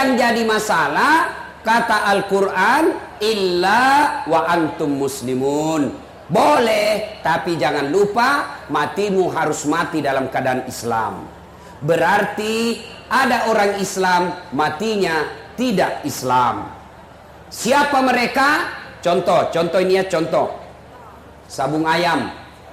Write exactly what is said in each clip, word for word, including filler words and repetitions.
Yang jadi masalah, kata Al-Quran, illa wa antum muslimun. Boleh, tapi jangan lupa matimu harus mati dalam keadaan Islam. Berarti ada orang Islam matinya tidak Islam. Siapa mereka? Contoh, contoh ini ya, contoh. Sabung ayam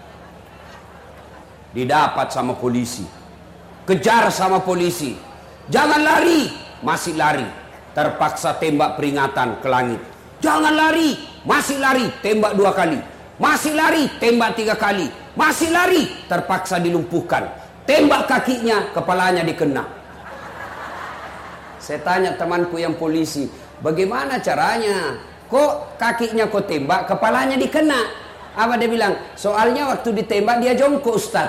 didapat sama polisi, kejar sama polisi, jangan lari, masih lari, terpaksa tembak peringatan ke langit. Jangan lari, masih lari, tembak dua kali, masih lari, tembak tiga kali, masih lari, terpaksa dilumpuhkan, tembak kakinya, kepalanya dikena. Saya tanya temanku yang polisi, bagaimana caranya? Kok kakinya kau tembak, kepalanya dikena? Apa dia bilang? Soalnya waktu ditembak dia jongkok, Ustaz.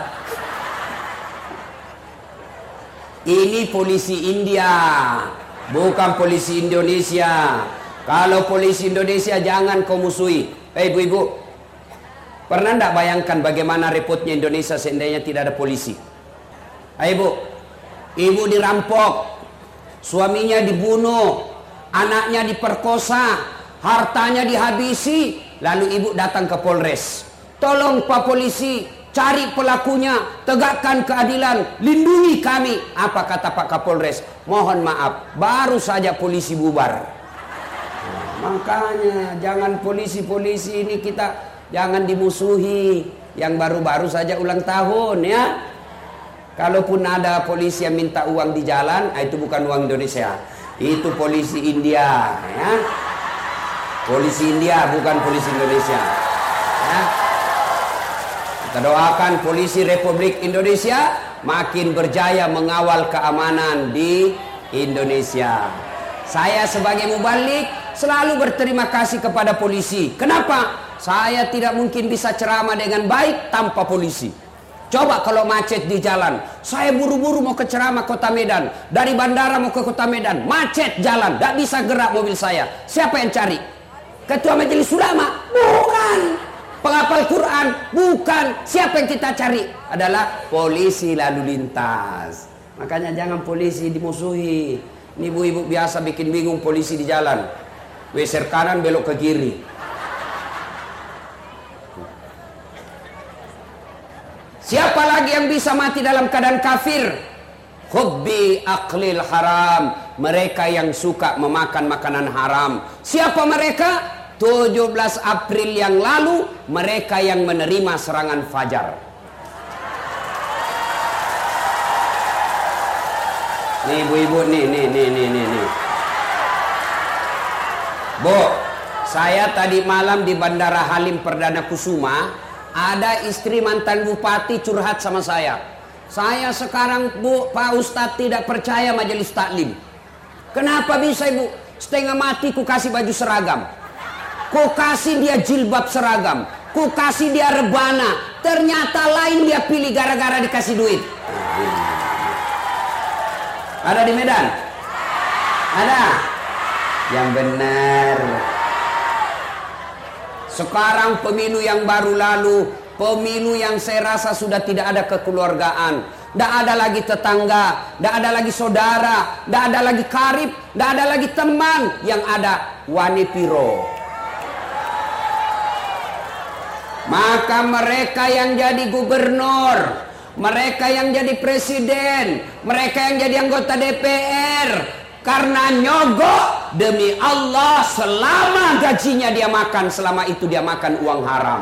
Ini polisi India, bukan polisi Indonesia. Kalau polisi Indonesia jangan kau musuhi. Eh ibu-ibu, pernah enggak bayangkan bagaimana repotnya Indonesia seandainya tidak ada polisi? Ayo ibu, ibu dirampok, suaminya dibunuh, anaknya diperkosa, hartanya dihabisi. Lalu ibu datang ke Polres, tolong Pak Polisi, cari pelakunya, tegakkan keadilan, lindungi kami. Apa kata Pak Kapolres? Mohon maaf, baru saja polisi bubar. Nah, makanya jangan polisi-polisi ini kita jangan dimusuhi. Yang baru-baru saja ulang tahun ya. Kalaupun ada polisi yang minta uang di jalan, itu bukan uang Indonesia, itu polisi India ya. Polisi India bukan polisi Indonesia ya. Kita doakan polisi Republik Indonesia makin berjaya mengawal keamanan di Indonesia. Saya sebagai mubalik selalu berterima kasih kepada polisi. Kenapa? Saya tidak mungkin bisa ceramah dengan baik tanpa polisi. Coba kalau macet di jalan, saya buru-buru mau ke ceramah Kota Medan, dari bandara mau ke Kota Medan, macet jalan, tidak bisa gerak mobil saya. Siapa yang cari? Ketua Majelis Ulama? Bukan. Penghafal Quran? Bukan. Siapa yang kita cari? Adalah polisi lalu lintas. Makanya jangan polisi dimusuhi. Ini ibu-ibu biasa bikin bingung polisi di jalan. Geser kanan belok ke kiri. Siapa lagi yang bisa mati dalam keadaan kafir? Hubbi aklil haram. Mereka yang suka memakan makanan haram. Siapa mereka? tujuh belas April yang lalu mereka yang menerima serangan fajar. Nih ibu-ibu nih nih nih nih nih nih. Bu, saya tadi malam di Bandara Halim Perdana Kusuma ada istri mantan bupati curhat sama saya. Saya sekarang Bu, Pak Ustadz tidak percaya majelis taklim. Kenapa bisa ibu? Setengah mati ku kasih baju seragam, ku kasih dia jilbab seragam, ku kasih dia rebana, ternyata lain dia pilih gara-gara dikasih duit. Ada di Medan? Ada? Yang benar. Sekarang pemilu yang baru lalu, pemilu yang saya rasa sudah tidak ada kekeluargaan, tidak ada lagi tetangga, tidak ada lagi saudara, tidak ada lagi karib, tidak ada lagi teman, yang ada wani piro. Maka mereka yang jadi gubernur, mereka yang jadi presiden, mereka yang jadi anggota D P R, karena nyogok, demi Allah selama gajinya dia makan, selama itu dia makan uang haram.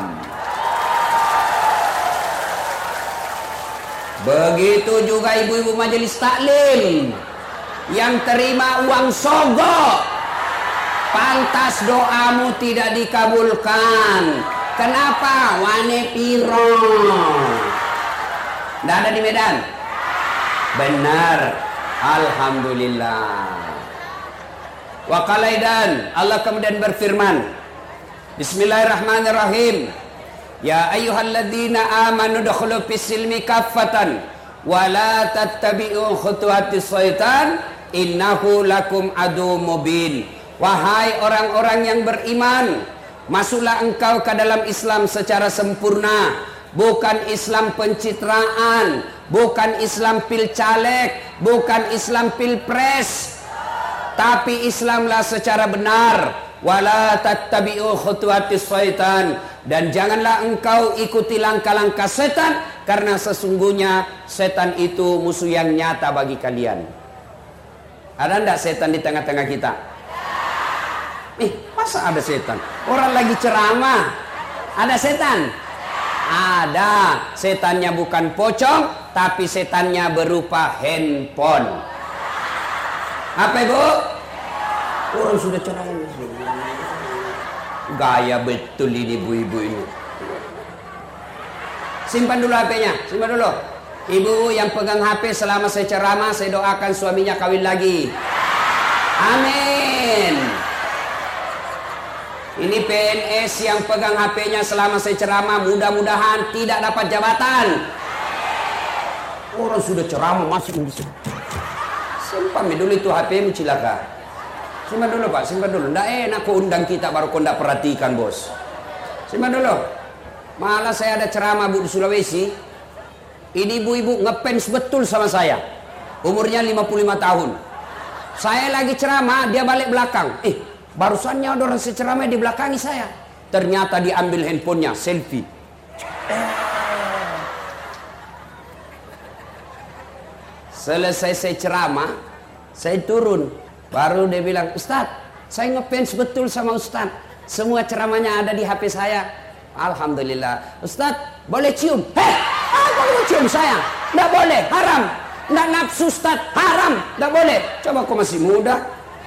Begitu juga ibu-ibu majelis taklim yang terima uang sogok, pantas doamu tidak dikabulkan. Kenapa? Wane piro. Tidak ada di Medan? Benar. Alhamdulillah. Wa qalaidan, Allah kemudian berfirman, Bismillahirrahmanirrahim. Ya ayyuhalladzina amanu dukhulu fis-silmi kaffatan wa la tattabi'u khutuwatis syaitan innahu lakum adu mubin. Wahai orang-orang yang beriman, masuklah engkau ke dalam Islam secara sempurna, bukan Islam pencitraan, bukan Islam pil caleg, bukan Islam pilpres. Tapi Islamlah secara benar. Wala tattabi'u khutuwatis syaitan. Dan janganlah engkau ikuti langkah-langkah setan, karena sesungguhnya setan itu musuh yang nyata bagi kalian. Ada enggak setan di tengah-tengah kita? Eh, masa ada setan? Orang lagi ceramah, ada setan? Ada. Setannya bukan pocong, tapi setannya berupa handphone. Apa ibu? Orang sudah ceramah. Gaya betul ini ibu-ibu ini. Simpan dulu H P-nya, simpan dulu. Ibu yang pegang H P selama saya ceramah, saya doakan suaminya kawin lagi. Amin. Ini P N S yang pegang H P-nya selama saya ceramah, mudah-mudahan tidak dapat jabatan. Orang sudah ceramah masih bisa. Simpan dulu itu H P-mu cilaka. Simpan dulu Pak, simpan dulu. Nggak enak kau undang kita baru kau nggak perhatikan bos. Simpan dulu. Malah saya ada ceramah Bu di Sulawesi. Ini ibu-ibu ngefans betul sama saya. Umurnya lima puluh lima tahun. Saya lagi ceramah, dia balik belakang. Eh, barusannya ada orang ceramah di belakangi saya. Ternyata diambil handphonenya, selfie. Selesai saya ceramah, saya turun. Baru dia bilang, Ustadz, saya ngefans betul sama Ustadz. Semua ceramahnya ada di H P saya. Alhamdulillah. Ustadz, boleh cium? Hei, apa mau cium saya? Nggak boleh, haram. Nggak nafsu Ustadz, haram. Nggak boleh. Coba kau masih muda.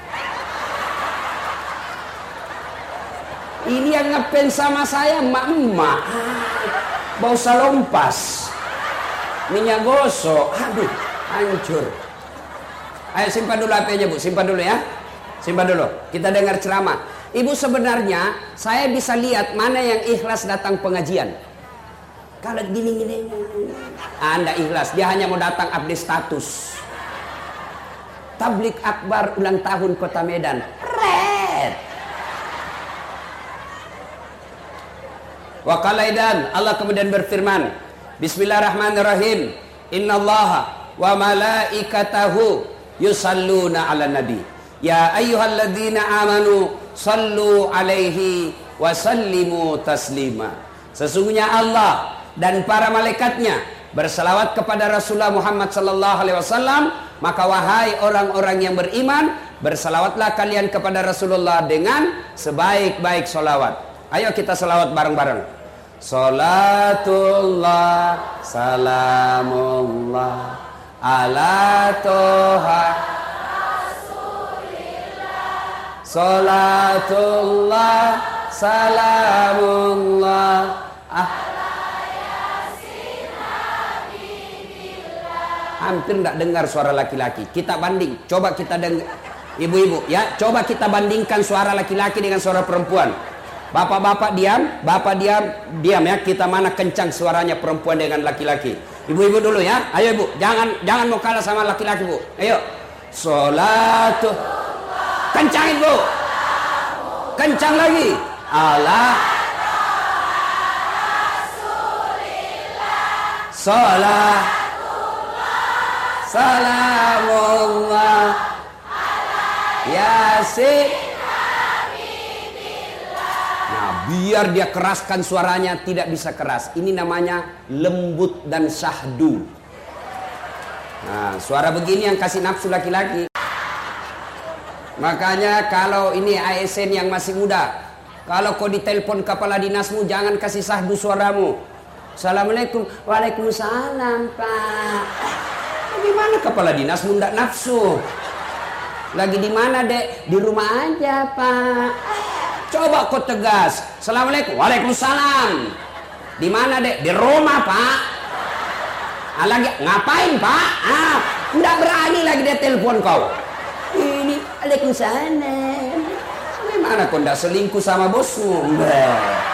Ini yang ngefans sama saya, emak-emak. Bau salompas. Minyak gosok. Aduh, hancur. Ayo simpan dulu H P-nya Bu, simpan dulu ya. Simpan dulu. Kita dengar ceramah. Ibu, sebenarnya saya bisa lihat mana yang ikhlas datang pengajian. Kalau gini-gini, Anda ikhlas, dia hanya mau datang update status. Tablik akbar ulang tahun Kota Medan. Red. Wa qalaidan, Allah kemudian berfirman, Bismillahirrahmanirrahim. Innallaha wa malaikatahu yusalluna ala nabi. Ya ayyuhalladzina amanu sallu alaihi wa sallimu taslima. Sesungguhnya Allah dan para malaikatnya berselawat kepada Rasulullah Muhammad sallallahu alaihi wasallam, maka wahai orang-orang yang beriman, berselawatlah kalian kepada Rasulullah dengan sebaik-baik solawat. Ayo kita selawat bareng-bareng. Salatullah salamullah ala toha Rasulillah. Salatullah salamullah ala yasin habibillah. Hampir tidak dengar suara laki-laki. Kita banding. Coba kita dengar. Ibu-ibu ya, coba kita bandingkan suara laki-laki dengan suara perempuan. Bapak-bapak diam, bapak diam, diam ya. Kita mana kencang suaranya perempuan dengan laki-laki. Ibu-ibu dulu ya. Ayo ibu, jangan jangan mau kalah sama laki-laki bu. Ayo. Salatu. Kencangin bu. Kencang lagi. Allah. Salat. Salamullah. Yasin. Biar dia keraskan suaranya, tidak bisa keras. Ini namanya lembut dan syahdu. Nah, suara begini yang kasih nafsu laki-laki. Makanya kalau ini A S N yang masih muda, kalau kau ditelepon kepala dinasmu, jangan kasih syahdu suaramu. Assalamualaikum. Waalaikumsalam Pak. Bagaimana kepala dinasmu ndak nafsu? Lagi di mana dek? Di rumah aja Pak. Coba kau tegas. Assalamualaikum. Waalaikumsalam. Di mana dek? Di rumah Pak. Ah, lagi ngapain Pak? Ah, nggak berani lagi dia telepon kau. Ini Waalaikumsalam. Gimana kau nggak selingkuh sama bosmu? Mbak.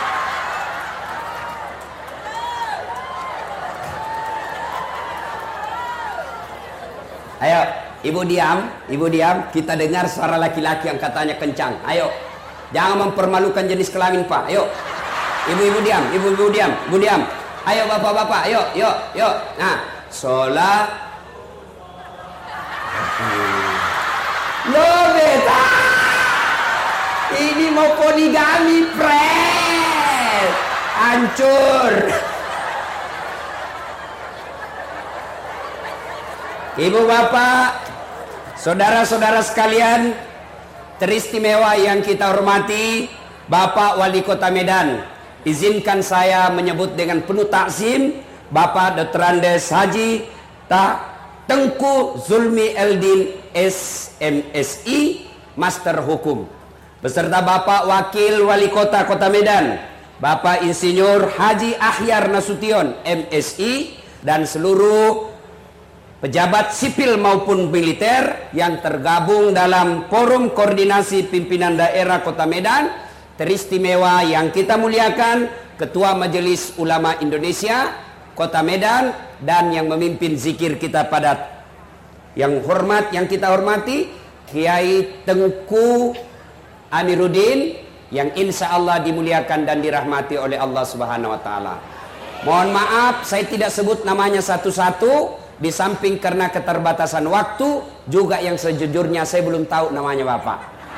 Ayo, ibu diam, ibu diam. Kita dengar suara laki-laki yang katanya kencang. Ayo. Jangan mempermalukan jenis kelamin Pak. Ayo. Ibu-ibu diam, ibu-ibu diam, ibu diam. Ayo bapak-bapak, ayo, yuk, yuk. Nah, sholat. Loh beta, ini mau poligami pres, hancur. Ibu bapak, saudara-saudara sekalian teristimewa yang kita hormati, Bapak Wali Kota Medan, izinkan saya menyebut dengan penuh takzim Bapak Doktor Andes Haji Ta Tengku Zulmi Eldin S M S I, Master Hukum, beserta Bapak Wakil Wali Kota Kota Medan, Bapak Insinyur Haji Ahyar Nasution M S I, dan seluruh pejabat sipil maupun militer yang tergabung dalam Forum Koordinasi Pimpinan Daerah Kota Medan. Teristimewa yang kita muliakan Ketua Majelis Ulama Indonesia Kota Medan, dan yang memimpin zikir kita pada yang hormat yang kita hormati Kiai Tengku Amiruddin, yang insya Allah dimuliakan dan dirahmati oleh Allah Subhanahu Wa Taala. Mohon maaf saya tidak sebut namanya satu-satu, di samping karena keterbatasan waktu, juga yang sejujurnya saya belum tahu namanya Bapak.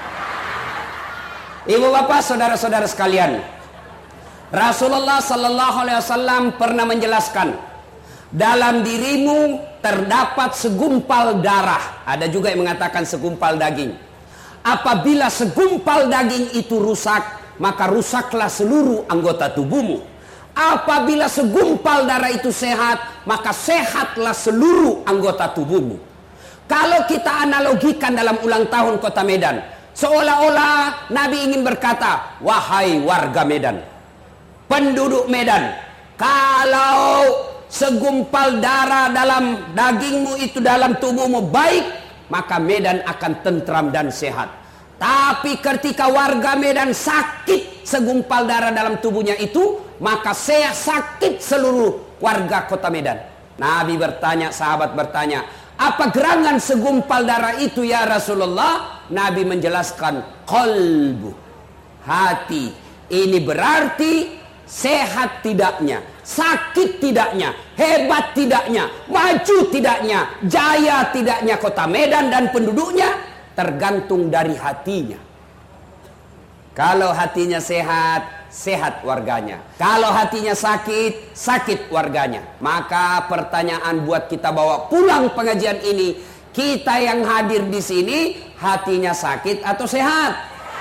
Ibu bapak, saudara-saudara sekalian, Rasulullah Sallallahu Alaihi Wasallam pernah menjelaskan, dalam dirimu terdapat segumpal darah. Ada juga yang mengatakan segumpal daging. Apabila segumpal daging itu rusak, maka rusaklah seluruh anggota tubuhmu. Apabila segumpal darah itu sehat, maka sehatlah seluruh anggota tubuhmu. Kalau kita analogikan dalam ulang tahun Kota Medan, seolah-olah Nabi ingin berkata, wahai warga Medan, penduduk Medan, kalau segumpal darah dalam dagingmu itu, dalam tubuhmu baik, maka Medan akan tentram dan sehat. Tapi ketika warga Medan sakit segumpal darah dalam tubuhnya itu, maka saya sakit seluruh warga Kota Medan. Nabi bertanya, sahabat bertanya, apa gerangan segumpal darah itu ya Rasulullah? Nabi menjelaskan, qalbu, hati. Ini berarti sehat tidaknya, sakit tidaknya, hebat tidaknya, maju tidaknya, jaya tidaknya Kota Medan dan penduduknya tergantung dari hatinya. Kalau hatinya sehat, sehat warganya. Kalau hatinya sakit, sakit warganya. Maka pertanyaan buat kita bawa pulang pengajian ini, kita yang hadir di sini hatinya sakit atau sehat?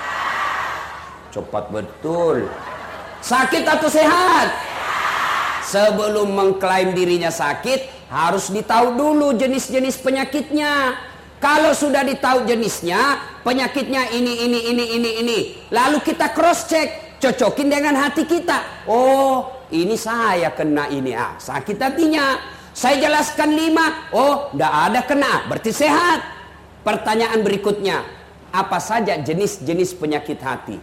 Cepat betul. Sakit atau sehat? Sebelum mengklaim dirinya sakit, harus ditahu dulu jenis-jenis penyakitnya. Kalau sudah ditahu jenisnya, penyakitnya ini, ini, ini, ini, ini, lalu kita cross check, cocokin dengan hati kita. Oh, ini saya kena ini, ah, sakit hatinya. Saya jelaskan lima, oh, tidak ada kena, berarti sehat. Pertanyaan berikutnya, apa saja jenis-jenis penyakit hati?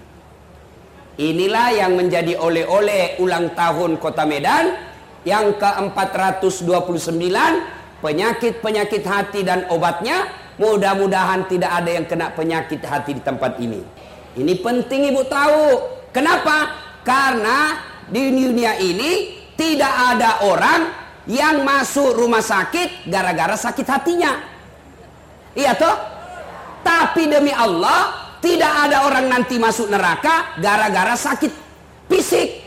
Inilah yang menjadi oleh-oleh ulang tahun Kota Medan yang ke empat ratus dua puluh sembilan, penyakit-penyakit hati dan obatnya. Mudah-mudahan tidak ada yang kena penyakit hati di tempat ini. Ini penting ibu tahu. Kenapa? Karena di dunia ini tidak ada orang yang masuk rumah sakit gara-gara sakit hatinya. Iya toh? Tapi demi Allah, tidak ada orang nanti masuk neraka gara-gara sakit fisik.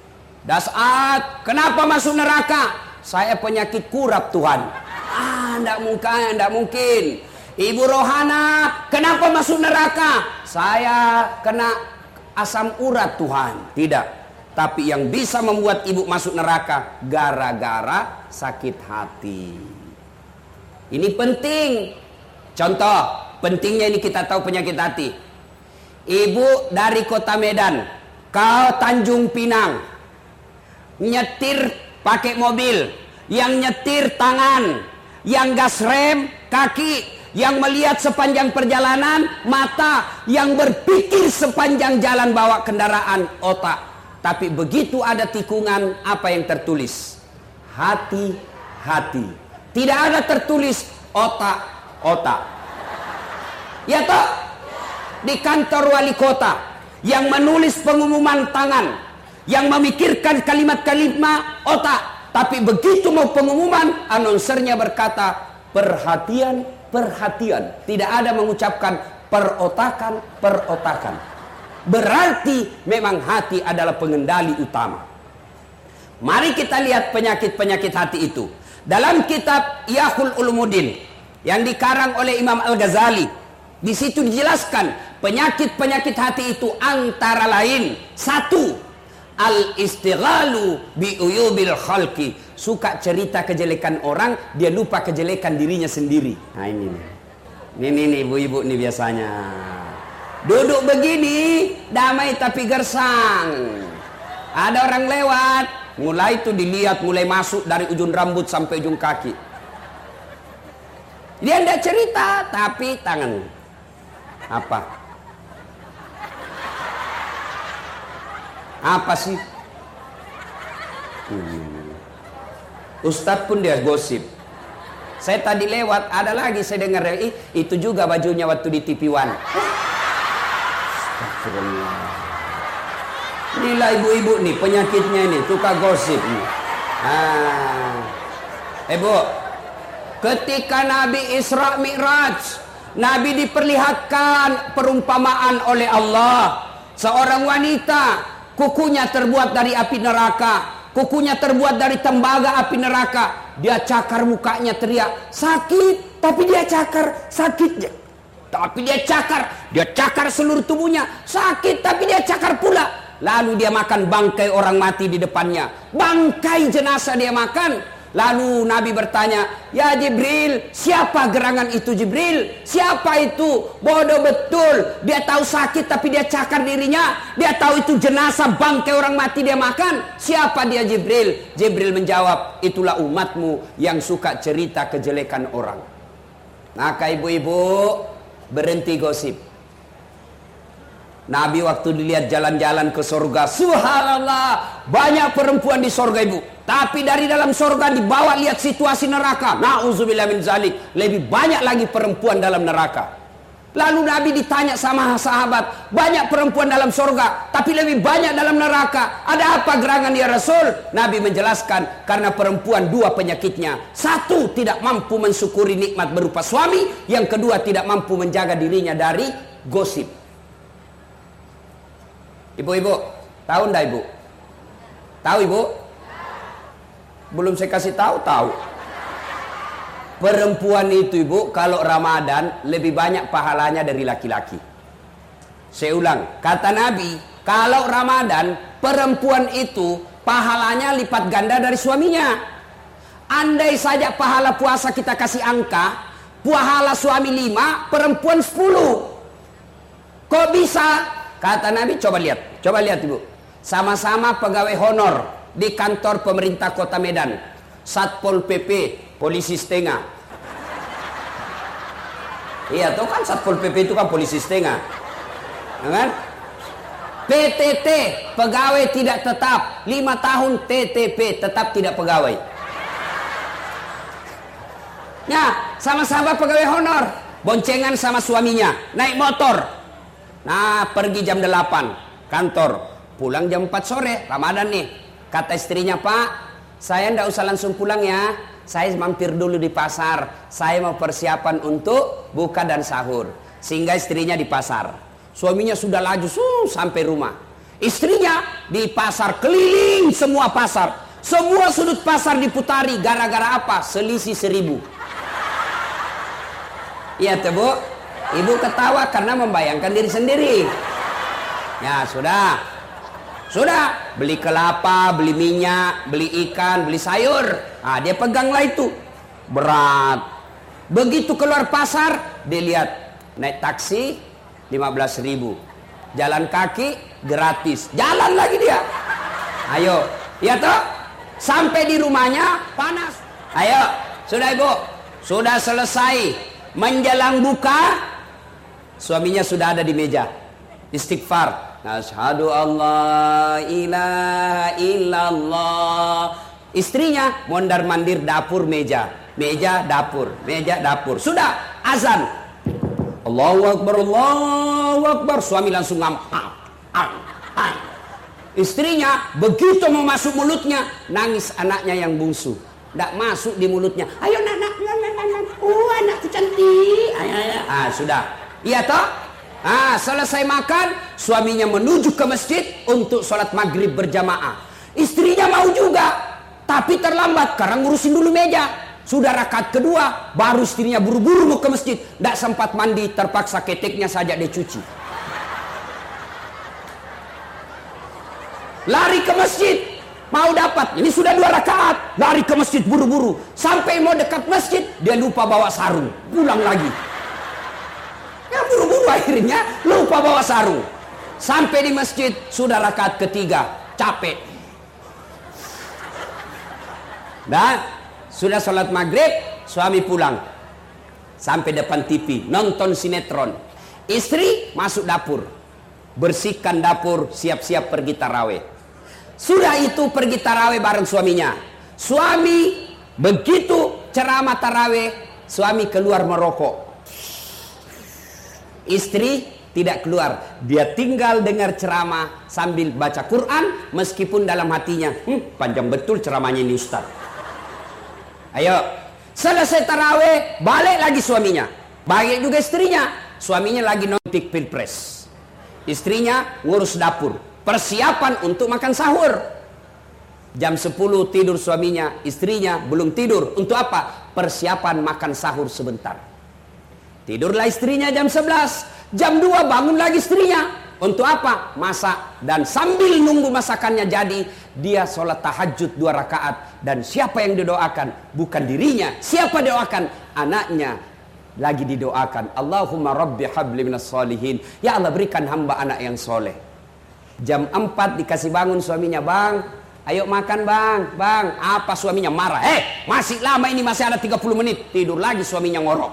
Dasar, kenapa masuk neraka? Saya penyakit kurap Tuhan. Ah, tidak mungkin, tidak mungkin. Ibu Rohana, kenapa masuk neraka? Saya kena asam urat Tuhan. Tidak. Tapi yang bisa membuat ibu masuk neraka gara-gara sakit hati. Ini penting. Contoh, pentingnya ini kita tahu penyakit hati. Ibu dari Kota Medan, kau Tanjung Pinang, nyetir pakai mobil, yang nyetir tangan, yang gas rem kaki, yang melihat sepanjang perjalanan mata, yang berpikir sepanjang jalan bawa kendaraan otak. Tapi begitu ada tikungan, apa yang tertulis? Hati-hati. Tidak ada tertulis otak-otak. Ya toh? Di kantor wali kota yang menulis pengumuman tangan, yang memikirkan kalimat-kalimat otak. Tapi begitu mau pengumuman, announcernya berkata, perhatian perhatian. Tidak ada mengucapkan perotakan, perotakan. Berarti memang hati adalah pengendali utama. Mari kita lihat penyakit-penyakit hati itu. Dalam kitab Ihya'ul Ulumuddin yang dikarang oleh Imam Al-Ghazali, di situ dijelaskan penyakit-penyakit hati itu antara lain, satu, al-istighalu bi uyubil khalqi, suka cerita kejelekan orang, dia lupa kejelekan dirinya sendiri. Nah ini nih. Ini nih, nih ibu-ibu nih biasanya. Duduk begini, damai tapi gersang. Ada orang lewat, mulai itu dilihat, mulai masuk dari ujung rambut sampai ujung kaki. Dia tidak cerita, tapi tangan. Apa? Apa sih? Hmm. Ustadz pun dia gosip. Saya tadi lewat, ada lagi saya dengar, Ih, itu juga bajunya waktu di T V One. Astagfirullah. Inilah ibu-ibu nih penyakitnya ini, suka gosip nih. Ah. Ibu, ketika Nabi Isra Mi'raj, Nabi diperlihatkan perumpamaan oleh Allah. Seorang wanita, kukunya terbuat dari api neraka, kukunya terbuat dari tembaga api neraka. Dia cakar mukanya, teriak, sakit, tapi dia cakar, sakit, tapi dia cakar, dia cakar seluruh tubuhnya, sakit, tapi dia cakar pula. Lalu dia makan bangkai orang mati di depannya, bangkai jenazah dia makan. Lalu Nabi bertanya, ya Jibril, siapa gerangan itu Jibril? Siapa itu? Bodoh betul. Dia tahu sakit tapi dia cakar dirinya. Dia tahu itu jenazah bangkai orang mati dia makan. Siapa dia Jibril? Jibril menjawab, itulah umatmu yang suka cerita kejelekan orang. Maka ibu-ibu berhenti gosip. Nabi waktu dilihat jalan-jalan ke surga, subhanallah, banyak perempuan di surga ibu. Tapi dari dalam surga dibawa lihat situasi neraka. Na'udzubillah min zalik. Lebih banyak lagi perempuan dalam neraka. Lalu Nabi ditanya sama sahabat, banyak perempuan dalam surga, tapi lebih banyak dalam neraka. Ada apa gerangan ya Rasul? Nabi menjelaskan, karena perempuan dua penyakitnya. Satu, tidak mampu mensyukuri nikmat berupa suami. Yang kedua, tidak mampu menjaga dirinya dari gosip. Ibu-ibu, tahu enggak ibu? Tahu ibu? Belum saya kasih tahu, tahu. Perempuan itu ibu, kalau Ramadan lebih banyak pahalanya dari laki-laki. Saya ulang, kata Nabi, kalau Ramadan, perempuan itu pahalanya lipat ganda dari suaminya. Andai saja pahala puasa kita kasih angka, pahala suami lima, perempuan sepuluh. Kok bisa? Kata Nabi, coba lihat, coba lihat ibu. Sama-sama pegawai honor di kantor pemerintah Kota Medan, Satpol P P, polisi setengah. Iya, tuh kan Satpol P P itu kan polisi setengah, ya kan? P T T, pegawai tidak tetap, lima tahun T T P, tetap tidak pegawai. Ya, sama-sama pegawai honor, boncengan sama suaminya, naik motor. Nah, pergi jam delapan kantor, pulang jam empat sore, Ramadan nih. Kata istrinya, Pak, saya ndak usah langsung pulang ya, saya mampir dulu di pasar, saya mau persiapan untuk buka dan sahur. Sehingga istrinya di pasar, suaminya sudah laju suh, sampai rumah. Istrinya di pasar, keliling semua pasar, semua sudut pasar diputari. Gara-gara apa? Selisih seribu. Iya tuh bu, ibu ketawa karena membayangkan diri sendiri. Ya sudah, sudah beli kelapa, beli minyak, beli ikan, beli sayur. Ah, dia peganglah itu, berat. Begitu keluar pasar, dia lihat naik taksi lima belas ribu, jalan kaki gratis, jalan lagi dia. Ayo, ya toh, sampai di rumahnya panas. Ayo, sudah ibu, sudah selesai. Menjelang buka, suaminya sudah ada di meja, istighfar. Asyhadu alla ilaha illallah. Istrinya mondar mandir dapur meja, meja dapur, meja dapur. Sudah azan, Allahu Akbar, Allahu Akbar. Suami langsung ngam. Ah, ah, ah. Istrinya begitu mau masuk mulutnya, nangis anaknya yang bungsu. Tidak masuk di mulutnya. Ayo nak, nak, nak, nak, nak. Oh anak cantik. Ay, ay, ay. Ah, sudah. Iya toh? Ah, selesai makan, suaminya menuju ke masjid untuk sholat maghrib berjamaah. Istrinya mau juga, tapi terlambat karena ngurusin dulu meja. Sudah rakaat kedua, baru istrinya buru-buru mau ke masjid. Tidak sempat mandi, terpaksa keteknya saja dia cuci. Lari ke masjid, mau dapat. Ini sudah dua rakaat, lari ke masjid buru-buru. Sampai mau dekat masjid, dia lupa bawa sarung. Pulang lagi. Ya buru-buru akhirnya lupa bawa sarung. Sampai di masjid, sudah rakaat ketiga, capek. Dan sudah sholat maghrib, suami pulang. Sampai depan T V, nonton sinetron. Istri masuk dapur, bersihkan dapur, siap-siap pergi tarawih. Sudah itu pergi tarawih bareng suaminya. Suami begitu ceramah tarawih, suami keluar merokok. Istri tidak keluar, dia tinggal dengar ceramah sambil baca Quran, meskipun dalam hatinya, hm, panjang betul ceramahnya ini Ustaz. Ayo, selesai tarawih, balik lagi suaminya, balik juga istrinya. Suaminya lagi nonton pilpres, istrinya ngurus dapur, persiapan untuk makan sahur. Jam sepuluh tidur suaminya, istrinya belum tidur. Untuk apa? Persiapan makan sahur sebentar. Tidurlah istrinya jam sebelas. Jam dua bangun lagi istrinya. Untuk apa? Masak. Dan sambil nunggu masakannya jadi, dia sholat tahajud dua rakaat. Dan siapa yang didoakan? Bukan dirinya. Siapa doakan? Anaknya lagi didoakan. Allahumma rabbi habli minas solihin. Ya Allah, berikan hamba anak yang soleh. Jam empat dikasih bangun suaminya. Bang, ayo makan bang. Bang, apa suaminya marah? Eh, masih lama ini, masih ada tiga puluh menit. Tidur lagi suaminya ngorok.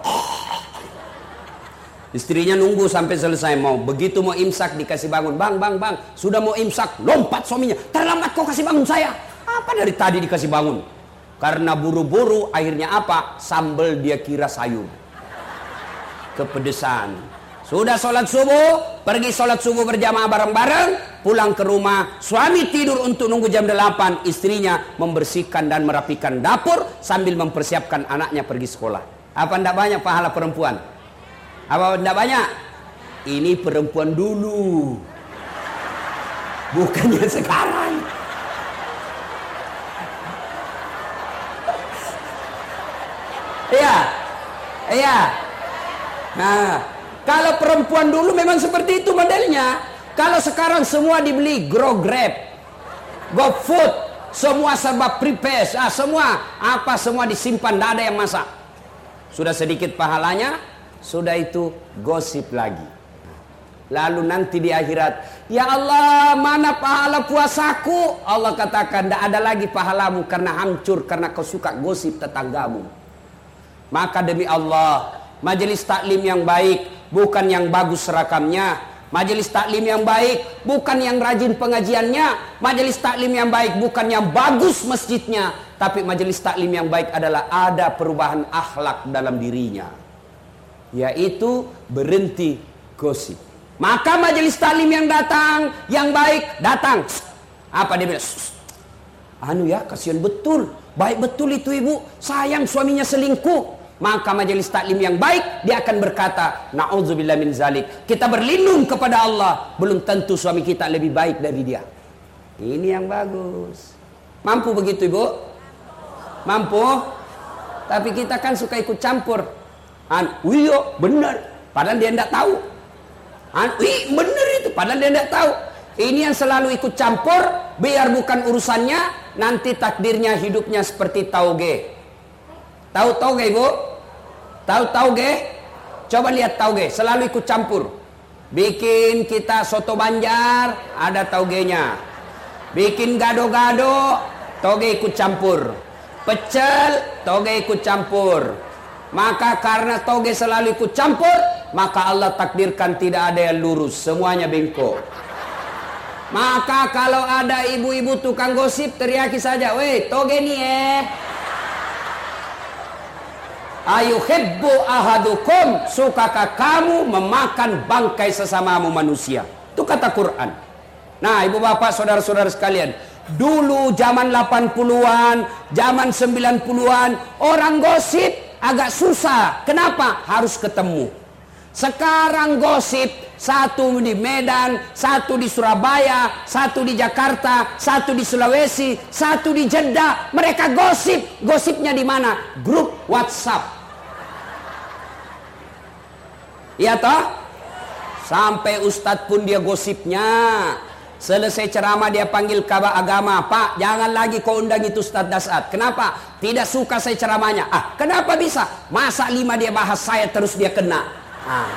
Istrinya nunggu sampai selesai mau. Begitu mau imsak dikasih bangun. Bang, bang, bang. Sudah mau imsak. Lompat suaminya. Terlambat kau kasih bangun saya. Apa dari tadi dikasih bangun? Karena buru-buru akhirnya apa? Sambal dia kira sayur. Kepedesan. Sudah sholat subuh. Pergi sholat subuh berjamaah bareng-bareng. Pulang ke rumah. Suami tidur untuk nunggu jam delapan. Istrinya membersihkan dan merapikan dapur. Sambil mempersiapkan anaknya pergi sekolah. Apa tidak banyak pahala perempuan? Apa tidak banyak? Ini perempuan dulu, bukannya sekarang. Iya, iya. Nah, kalau perempuan dulu memang seperti itu modelnya. Kalau sekarang semua dibeli Grow Grab, GoFood, semua serba prepare, ah, semua apa semua disimpan, tidak ada yang masak. Sudah sedikit pahalanya. Sudah itu gosip lagi. Lalu nanti di akhirat, ya Allah, mana pahala puasaku? Allah katakan, tidak ada lagi pahalamu karena hancur, karena kau suka gosip tetanggamu. Maka demi Allah, majelis taklim yang baik bukan yang bagus serakamnya. Majelis taklim yang baik bukan yang rajin pengajiannya. Majelis taklim yang baik bukan yang bagus masjidnya. Tapi majelis taklim yang baik adalah ada perubahan akhlak dalam dirinya, yaitu berhenti gosip. Maka majelis taklim yang datang, yang baik datang. Apa dia bilang? Anu ya, kasihan betul, baik betul itu ibu, sayang suaminya selingkuh. Maka majelis taklim yang baik dia akan berkata, na'udzubillah min zalik. Kita berlindung kepada Allah, belum tentu suami kita lebih baik dari dia. Ini yang bagus. Mampu begitu ibu? Mampu? Tapi kita kan suka ikut campur. An, wiyo, benar. Padahal dia tidak tahu. An, wih, benar itu. Padahal dia tidak tahu. Ini yang selalu ikut campur, biar bukan urusannya, nanti takdirnya hidupnya seperti tauge. Tahu tauge ibu? Tahu tauge? Coba lihat tauge, selalu ikut campur. Bikin kita soto Banjar, ada taugenya. Bikin gado-gado, tauge ikut campur. Pecel, tauge ikut campur. Maka karena toge selalu ikut campur, maka Allah takdirkan tidak ada yang lurus, semuanya bengkok. Maka kalau ada ibu-ibu tukang gosip, teriaki saja, weh toge nih eh. Ayuhibbu ahadukum, sukakah kamu memakan bangkai sesamamu manusia? Itu kata Quran. Nah ibu bapak saudara-saudara sekalian, dulu zaman delapan puluhan, zaman sembilan puluhan, orang gosip agak susah. Kenapa? Harus ketemu. Sekarang gosip, satu di Medan, satu di Surabaya, satu di Jakarta, satu di Sulawesi, satu di Jeddah. Mereka gosip. Gosipnya di mana? Grup WhatsApp. Iya toh? Sampai ustadz pun dia gosipnya. Selesai ceramah dia panggil kabar agama. Pak, jangan lagi kau undang itu Ustadz Dasat. Kenapa? Tidak suka saya ceramahnya. Ah, kenapa bisa? Masa lima dia bahas saya terus dia kena. Ah.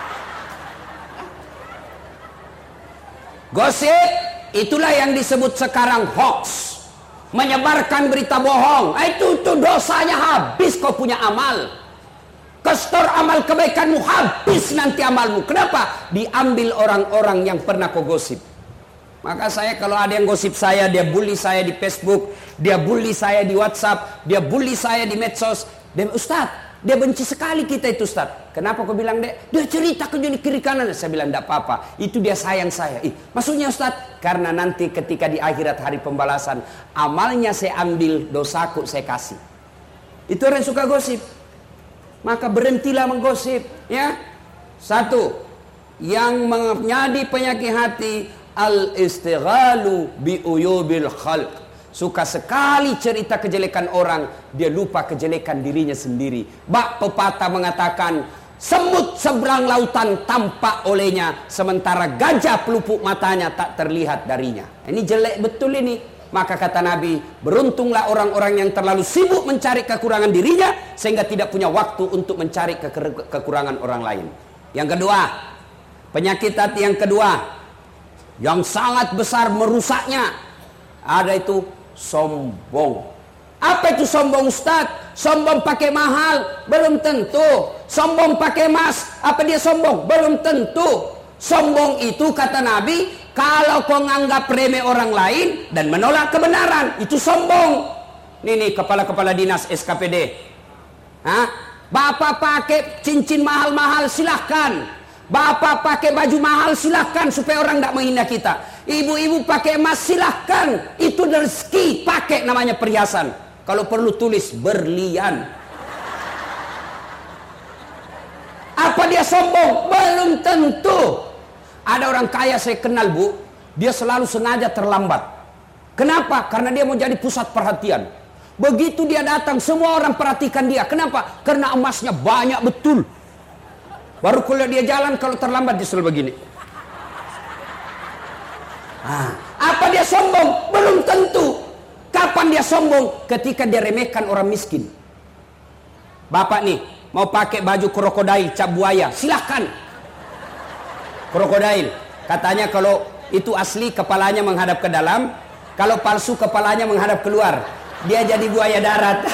Gosip, itulah yang disebut sekarang hoax. Menyebarkan berita bohong. Itu, itu dosanya habis kau punya amal. Kestor amal kebaikanmu habis nanti amalmu. Kenapa? Diambil orang-orang yang pernah kau gosip. Maka saya kalau ada yang gosip saya, dia bully saya di Facebook, dia bully saya di WhatsApp, dia bully saya di medsos. Dan Ustadz, dia benci sekali kita itu Ustadz. Kenapa kau bilang dek? Dia cerita ke kiri kanan. Saya bilang tidak apa-apa. Itu dia sayang saya. Ih, maksudnya Ustadz, karena nanti ketika di akhirat hari pembalasan, amalnya saya ambil, dosaku saya kasih. Itu orang yang suka gosip. Maka berhentilah menggosip. Ya, satu, yang menjadi penyakit hati, al-istighalu bi uyubil khalq. Suka sekali cerita kejelekan orang, dia lupa kejelekan dirinya sendiri. Bak pepatah mengatakan, semut seberang lautan tampak olehnya, sementara gajah pelupuk matanya tak terlihat darinya. Ini jelek betul ini. Maka kata Nabi, beruntunglah orang-orang yang terlalu sibuk mencari kekurangan dirinya, sehingga tidak punya waktu untuk mencari ke kekurangan orang lain. Yang kedua, penyakit hati yang kedua, yang sangat besar merusaknya, ada itu sombong. Apa itu sombong Ustaz? Sombong pakai mahal? Belum tentu. Sombong pakai emas? Apa dia sombong? Belum tentu. Sombong itu kata Nabi, kalau kau nganggap remeh orang lain dan menolak kebenaran, itu sombong. Nih nih kepala-kepala dinas S K P D. Hah? Bapak pakai cincin mahal-mahal silahkan. Bapak pakai baju mahal silahkan supaya orang tidak menghina kita. Ibu-ibu pakai emas silahkan. Itu rezeki, pakai namanya perhiasan. Kalau perlu tulis berlian. Apa dia sombong? Belum tentu. Ada orang kaya saya kenal bu, dia selalu sengaja terlambat. Kenapa? Karena dia mau jadi pusat perhatian. Begitu dia datang, semua orang perhatikan dia. Kenapa? Karena emasnya banyak betul. Baru kalau dia jalan, kalau terlambat dia selalu begini. Ah, apa dia sombong? Belum tentu. Kapan dia sombong? Ketika dia remehkan orang miskin. Bapak nih, mau pakai baju krokodil cap buaya, silahkan. Krokodil, katanya kalau itu asli kepalanya menghadap ke dalam, kalau palsu kepalanya menghadap keluar. Dia jadi buaya darat.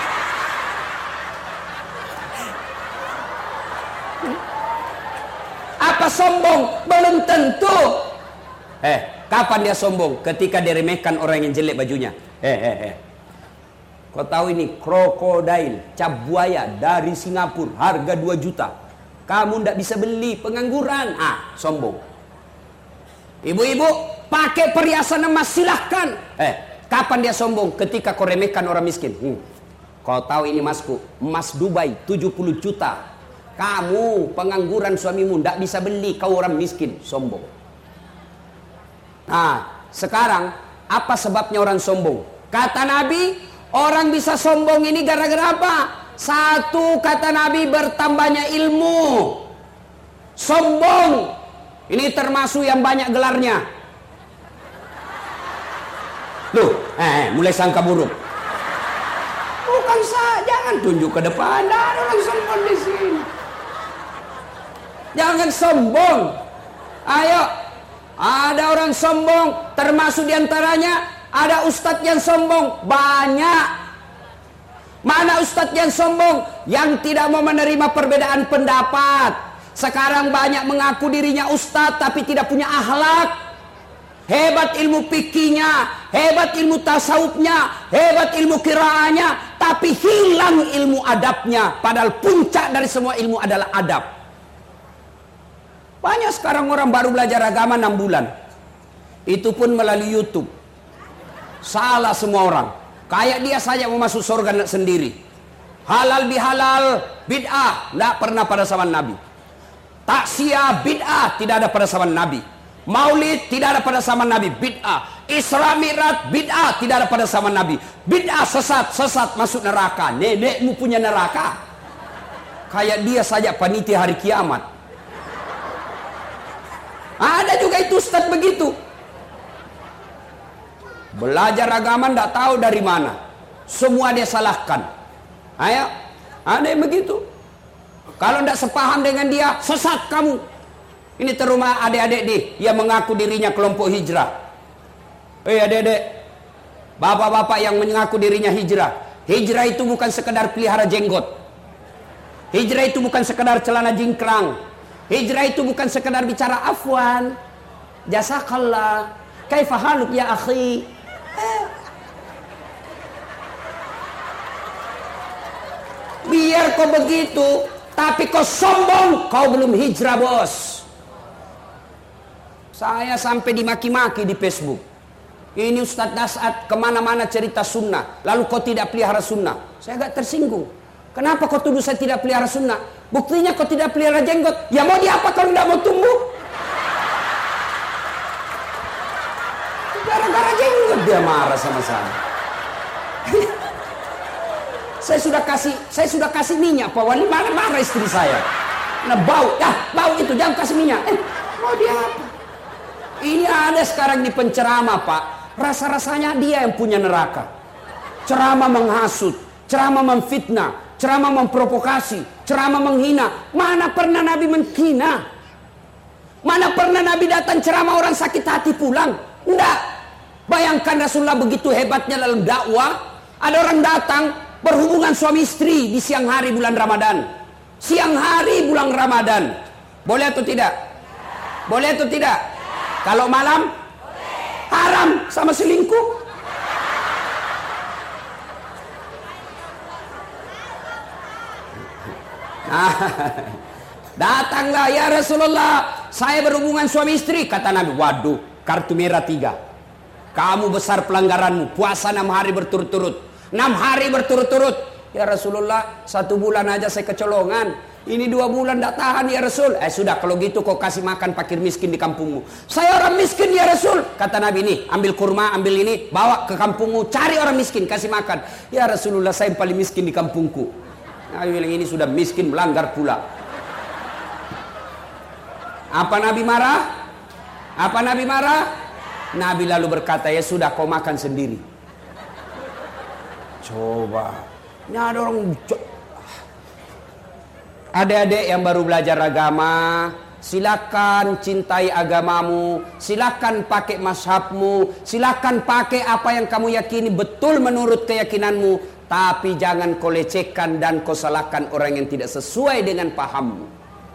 Apa sombong? Belum tentu. Eh, kapan dia sombong? Ketika dia remehkan orang yang jelek bajunya. Eh, eh, eh. Kau tahu ini krokodil cap buaya dari Singapura, harga dua juta. Kamu ndak bisa beli, pengangguran. Ah, sombong. Ibu-ibu pakai perhiasan emas silahkan. Eh, kapan dia sombong? Ketika kau remehkan orang miskin. Hmm. Kau tahu ini masku, emas Dubai tujuh puluh juta. Kamu pengangguran suamimu ndak bisa beli, kau orang miskin, sombong. Nah, sekarang apa sebabnya orang sombong? Kata Nabi, orang bisa sombong ini gara-gara apa? Satu, kata Nabi, bertambahnya ilmu. Sombong ini termasuk yang banyak gelarnya. Loh, eh, mulai sangka buruk. Bukan saya, jangan tunjuk ke depan. Ada orang sombong di sini. Jangan sombong. Ayo, ada orang sombong, termasuk diantaranya ada ustadz yang sombong. Banyak. Mana ustadz yang sombong? Yang tidak mau menerima perbedaan pendapat. Sekarang banyak mengaku dirinya ustadz tapi tidak punya akhlak. Hebat ilmu fikihnya, hebat ilmu tasawufnya, hebat ilmu qiraahnya, tapi hilang ilmu adabnya. Padahal puncak dari semua ilmu adalah adab. Banyak sekarang orang baru belajar agama enam bulan. Itu pun melalui YouTube. Salah semua orang. Kayak dia saja mau masuk surga sendiri. Halal bihalal bid'ah, tidak pernah pada zaman Nabi. Taksiyah bid'ah, tidak ada pada zaman Nabi. Maulid tidak ada pada zaman Nabi, bid'ah. Isra Mi'raj bid'ah, tidak ada pada zaman Nabi. Bid'ah sesat, sesat masuk neraka. Nenekmu punya neraka. Kayak dia saja panitia hari kiamat. Ada juga itu ustaz begitu. Belajar agama tidak tahu dari mana, semua dia salahkan. Ayo, ada yang begitu. Kalau tidak sepaham dengan dia, sesat kamu. Ini terumah adik-adik nih yang mengaku dirinya kelompok hijrah. Eh adik-adik, bapak-bapak yang mengaku dirinya hijrah. Hijrah itu bukan sekedar pelihara jenggot. Hijrah itu bukan sekedar celana jingkrang. Hijrah itu bukan sekedar bicara afwan, jazakallah, kaifa haluk ya akhi. Eh. Biar kau begitu, tapi kau sombong, kau belum hijrah bos. Saya sampai dimaki-maki di Facebook. Ini Ustadz Dasat kemana-mana cerita sunnah, lalu kau tidak pelihara sunnah. Saya agak tersinggung. Kenapa kau tuduh saya tidak pelihara sunnah? Buktinya kau tidak pelihara jenggot. Ya mau diapa kalau tidak mau tumbuh? Gara-gara jenggot dia marah sama saya. Saya sudah kasih, saya sudah kasih minyak Pak Wali, marah-marah istri saya. Nah bau, ya bau itu jangan kasih minyak. Eh, mau dia apa? Ini ada sekarang di penceramah Pak. Rasa-rasanya dia yang punya neraka. Ceramah menghasut, ceramah memfitnah, ceramah memprovokasi, ceramah menghina. Mana pernah Nabi menghina? Mana pernah Nabi datang ceramah orang sakit hati pulang? Enggak. Bayangkan Rasulullah begitu hebatnya dalam dakwah. Ada orang datang berhubungan suami istri di siang hari bulan Ramadan. Siang hari bulan Ramadan. Boleh atau tidak? Boleh atau tidak? Kalau malam? Haram sama selingkuh. Nah, datanglah ya Rasulullah, saya berhubungan suami istri. Kata Nabi, waduh, kartu merah tiga. Kamu besar pelanggaranmu, puasa enam hari berturut-turut. Enam hari berturut-turut. Ya Rasulullah, satu bulan aja saya kecolongan. Ini dua bulan tidak tahan ya Rasul. Eh sudah, kalau gitu kau kasih makan fakir miskin di kampungmu. Saya orang miskin ya Rasul. Kata Nabi, nih ambil kurma, ambil ini, bawa ke kampungmu, cari orang miskin, kasih makan. Ya Rasulullah, saya yang paling miskin di kampungku. Nabi bilang, ini sudah miskin, melanggar pula. Apa Nabi marah? Apa Nabi marah? Nabi lalu berkata, ya sudah kau makan sendiri. Coba, ini ada orang, adik-adik yang baru belajar agama, silakan cintai agamamu, silakan pakai mazhabmu, silakan pakai apa yang kamu yakini betul menurut keyakinanmu, tapi jangan kau lecehkan dan kau salahkan orang yang tidak sesuai dengan pahammu.